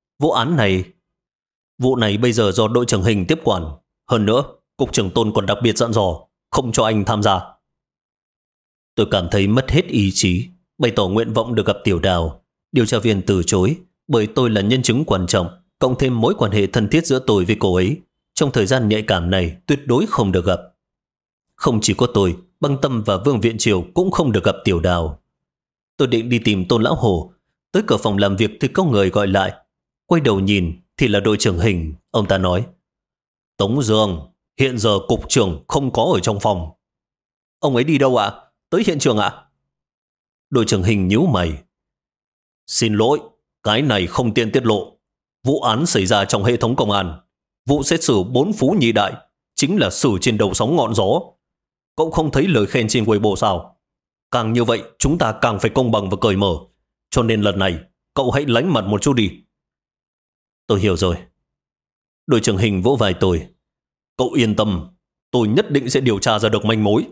Vụ này bây giờ do đội trưởng Hình tiếp quản. Hơn nữa, cục trưởng Tôn còn đặc biệt dặn dò không cho anh tham gia. Tôi cảm thấy mất hết ý chí, bày tỏ nguyện vọng được gặp Tiểu Đào. Điều tra viên từ chối, bởi tôi là nhân chứng quan trọng, cộng thêm mối quan hệ thân thiết giữa tôi với cô ấy. Trong thời gian nhạy cảm này tuyệt đối không được gặp. Không chỉ có tôi, Băng Tâm và Vương Viện Triều cũng không được gặp Tiểu Đào. Tôi định đi tìm Tôn Lão Hồ. Tới cửa phòng làm việc thì có người gọi lại. Quay đầu nhìn thì là đội trưởng Hình. Ông ta nói: Tống Dương, hiện giờ cục trưởng không có ở trong phòng. Ông ấy đi đâu ạ? Tới hiện trường ạ? Đội trưởng Hình nhíu mày. Xin lỗi, cái này không tiện tiết lộ. Vụ án xảy ra trong hệ thống công an. Vụ xét xử 4 Phú Nhị Đại chính là xử trên đầu sóng ngọn gió. Cậu không thấy lời khen trên Weibo sao? Càng như vậy chúng ta càng phải công bằng và cởi mở. Cho nên lần này cậu hãy lánh mặt một chút đi. Tôi hiểu rồi. Đội trưởng Hình vỗ vai tôi. Cậu yên tâm, tôi nhất định sẽ điều tra ra được manh mối.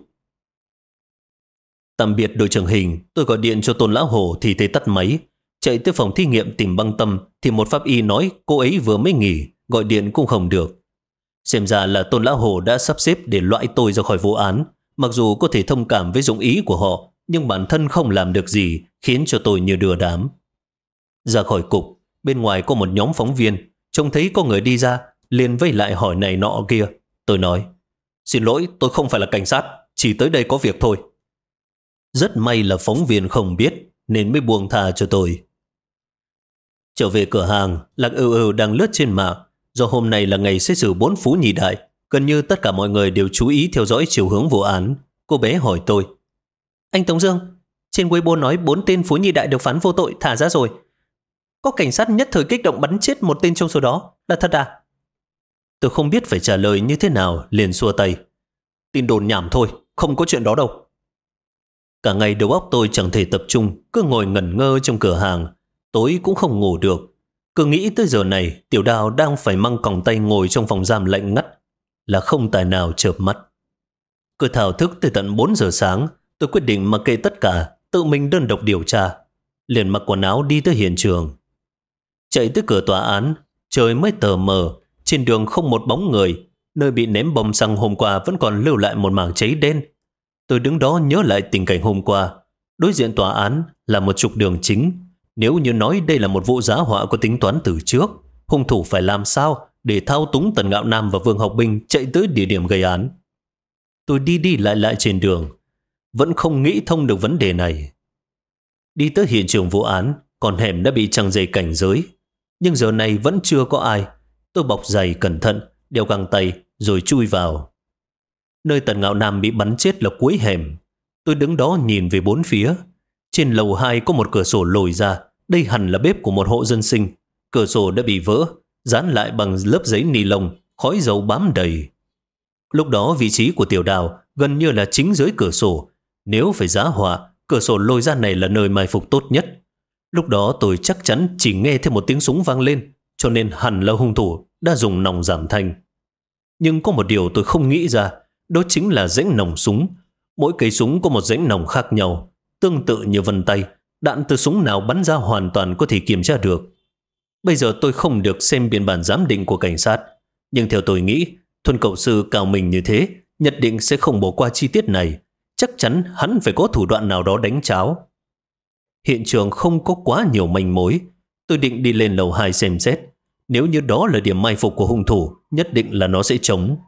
Tạm biệt đội trưởng Hình, tôi gọi điện cho Tôn Lão Hồ thì thấy tắt máy. Chạy tới phòng thí nghiệm tìm Băng Tâm thì một pháp y nói cô ấy vừa mới nghỉ, gọi điện cũng không được. Xem ra là Tôn Lão Hồ đã sắp xếp để loại tôi ra khỏi vụ án. Mặc dù có thể thông cảm với dụng ý của họ, nhưng bản thân không làm được gì, khiến cho tôi như đưa đám. Ra khỏi cục, bên ngoài có một nhóm phóng viên, trông thấy có người đi ra, liền vây lại hỏi này nọ kia. Tôi nói: Xin lỗi, tôi không phải là cảnh sát, chỉ tới đây có việc thôi. Rất may là phóng viên không biết, nên mới buông tha cho tôi. Trở về cửa hàng, Lạc Ưu đang lướt trên mạng. Do hôm nay là ngày xét xử 4 Phú Nhị Đại, gần như tất cả mọi người đều chú ý theo dõi chiều hướng vụ án. Cô bé hỏi tôi: Anh Tống Dương, trên Weibo nói 4 tên Phú Nhị Đại được phán vô tội thả ra rồi. Có cảnh sát nhất thời kích động bắn chết một tên trong số đó, là thật à? Tôi không biết phải trả lời như thế nào, liền xua tay. Tin đồn nhảm thôi, không có chuyện đó đâu. Cả ngày đầu óc tôi chẳng thể tập trung, cứ ngồi ngẩn ngơ trong cửa hàng. Tối cũng không ngủ được. Cứ nghĩ tới giờ này, Tiểu Đào đang phải mang còng tay ngồi trong phòng giam lạnh ngắt, là không tài nào chợp mắt. Cứ thao thức tới tận 4 giờ sáng, tôi quyết định mặc kệ tất cả, tự mình đơn độc điều tra. Liền mặc quần áo đi tới hiện trường. Chạy tới cửa tòa án, trời mới tờ mờ, trên đường không một bóng người. Nơi bị ném bom xăng hôm qua vẫn còn lưu lại một mảng cháy đen. Tôi đứng đó nhớ lại tình cảnh hôm qua. Đối diện tòa án là một trục đường chính. Nếu như nói đây là một vụ giá họa có tính toán từ trước, hung thủ phải làm sao để thao túng Tần Ngạo Nam và Vương Học Binh chạy tới địa điểm gây án. Tôi đi đi lại trên đường, vẫn không nghĩ thông được vấn đề này. Đi tới hiện trường vụ án, con hẻm đã bị trăng dây cảnh giới. Nhưng giờ này vẫn chưa có ai. Tôi bọc giày cẩn thận, đeo găng tay rồi chui vào. Nơi Tần Ngạo Nam bị bắn chết là cuối hẻm. Tôi đứng đó nhìn về bốn phía. Trên lầu 2 có một cửa sổ lồi ra. Đây hẳn là bếp của một hộ dân sinh. Cửa sổ đã bị vỡ, dán lại bằng lớp giấy ni lông, khói dầu bám đầy. Lúc đó vị trí của Tiểu Đào gần như là chính dưới cửa sổ. Nếu phải giá họa, cửa sổ lồi ra này là nơi mai phục tốt nhất. Lúc đó tôi chắc chắn chỉ nghe thêm một tiếng súng vang lên, cho nên hẳn là hung thủ đã dùng nòng giảm thanh. Nhưng có một điều tôi không nghĩ ra, đó chính là rãnh nòng súng. Mỗi cây súng có một rãnh nòng khác nhau, tương tự như vân tay. Đạn từ súng nào bắn ra hoàn toàn có thể kiểm tra được. Bây giờ tôi không được xem biên bản giám định của cảnh sát, nhưng theo tôi nghĩ, Thuần Cậu Sư cao mình như thế, nhất định sẽ không bỏ qua chi tiết này. Chắc chắn hắn phải có thủ đoạn nào đó đánh cháo. Hiện trường không có quá nhiều manh mối. Tôi định đi lên lầu 2 xem xét. Nếu như đó là điểm mai phục của hung thủ, nhất định là nó sẽ trống.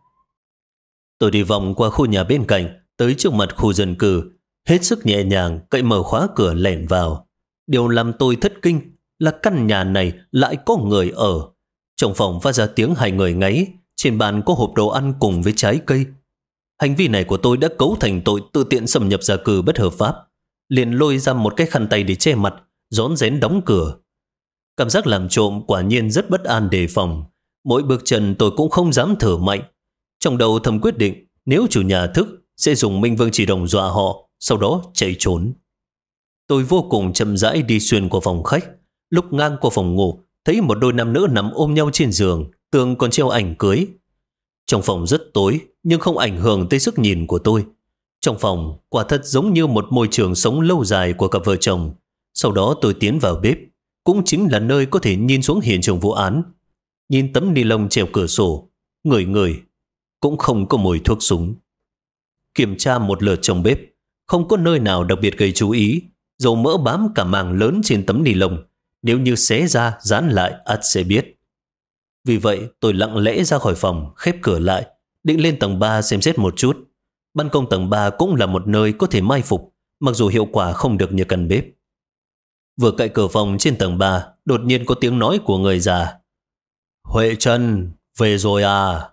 Tôi đi vòng qua khu nhà bên cạnh, tới trước mặt khu dân cư, hết sức nhẹ nhàng cậy mở khóa cửa lẻn vào. Điều làm tôi thất kinh là căn nhà này lại có người ở. Trong phòng phát ra tiếng hai người ngáy, trên bàn có hộp đồ ăn cùng với trái cây. Hành vi này của tôi đã cấu thành tội tự tiện xâm nhập gia cư bất hợp pháp. Liền lôi ra một cái khăn tay để che mặt, rón rén đóng cửa. Cảm giác làm trộm quả nhiên rất bất an đề phòng. Mỗi bước chân tôi cũng không dám thở mạnh. Trong đầu thầm quyết định, Nếu chủ nhà thức, sẽ dùng Minh Vương Chỉ Đồng dọa họ, sau đó chạy trốn. Tôi vô cùng chậm rãi đi xuyên qua phòng khách. Lúc ngang qua phòng ngủ, thấy một đôi nam nữ nằm ôm nhau trên giường, tường còn treo ảnh cưới. Trong phòng rất tối, nhưng không ảnh hưởng tới sức nhìn của tôi. Trong phòng, quả thật giống như một môi trường sống lâu dài của cặp vợ chồng. Sau đó tôi tiến vào bếp, cũng chính là nơi có thể nhìn xuống hiện trường vụ án. Nhìn tấm ni lông treo cửa sổ, ngửi, cũng không có mùi thuốc súng. Kiểm tra một lượt trong bếp, không có nơi nào đặc biệt gây chú ý. Dầu mỡ bám cả màng lớn trên tấm ni lông, nếu như xé ra dán lại ắt sẽ biết. Vì vậy tôi lặng lẽ ra khỏi phòng, khép cửa lại, định lên tầng 3 xem xét một chút. Ban công tầng 3 cũng là một nơi có thể mai phục, mặc dù hiệu quả không được như căn bếp. Vừa cậy cửa phòng trên tầng 3, đột nhiên có tiếng nói của người già. Huệ Trân, về rồi à?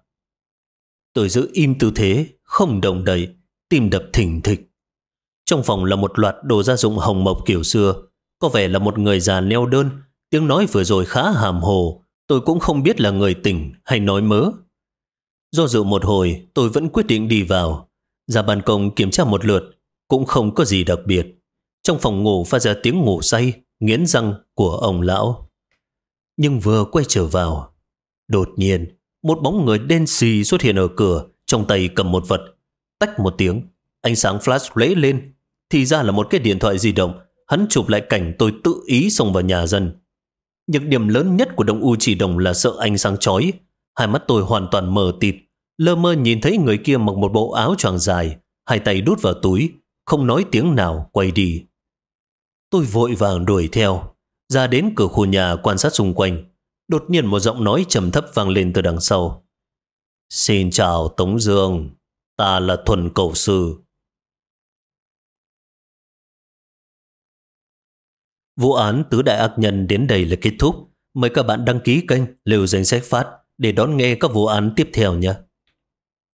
Tôi giữ im tư thế, không động đậy, tim đập thình thịch. Trong phòng là một loạt đồ gia dụng hồng mộc kiểu xưa, có vẻ là một người già neo đơn. Tiếng nói vừa rồi khá hàm hồ, tôi cũng không biết là người tỉnh hay nói mớ. Do dự một hồi, tôi vẫn quyết định đi vào. Ra ban công kiểm tra một lượt, cũng không có gì đặc biệt. Trong phòng ngủ phát ra tiếng ngủ say, nghiến răng của ông lão. Nhưng vừa quay trở vào, đột nhiên, một bóng người đen xì xuất hiện ở cửa, trong tay cầm một vật. Tách một tiếng, ánh sáng flash lóe lên. Thì ra là một cái điện thoại di động. Hắn chụp lại cảnh tôi tự ý xông vào nhà dân. Nhược điểm lớn nhất của Đông U Chỉ Đồng là sợ ánh sáng chói. Hai mắt tôi hoàn toàn mờ tịt, lơ mơ nhìn thấy người kia mặc một bộ áo choàng dài, hai tay đút vào túi, không nói tiếng nào quay đi. Tôi vội vàng đuổi theo, ra đến cửa khu nhà quan sát xung quanh. Đột nhiên một giọng nói trầm thấp vang lên từ đằng sau. Xin chào Tống Dương, ta là Thuần Cẩu Sư. Vụ án Tứ Đại Ác Nhân đến đây là kết thúc. Mời các bạn đăng ký kênh Lưu Danh Sách Phát để đón nghe các vụ án tiếp theo nhé.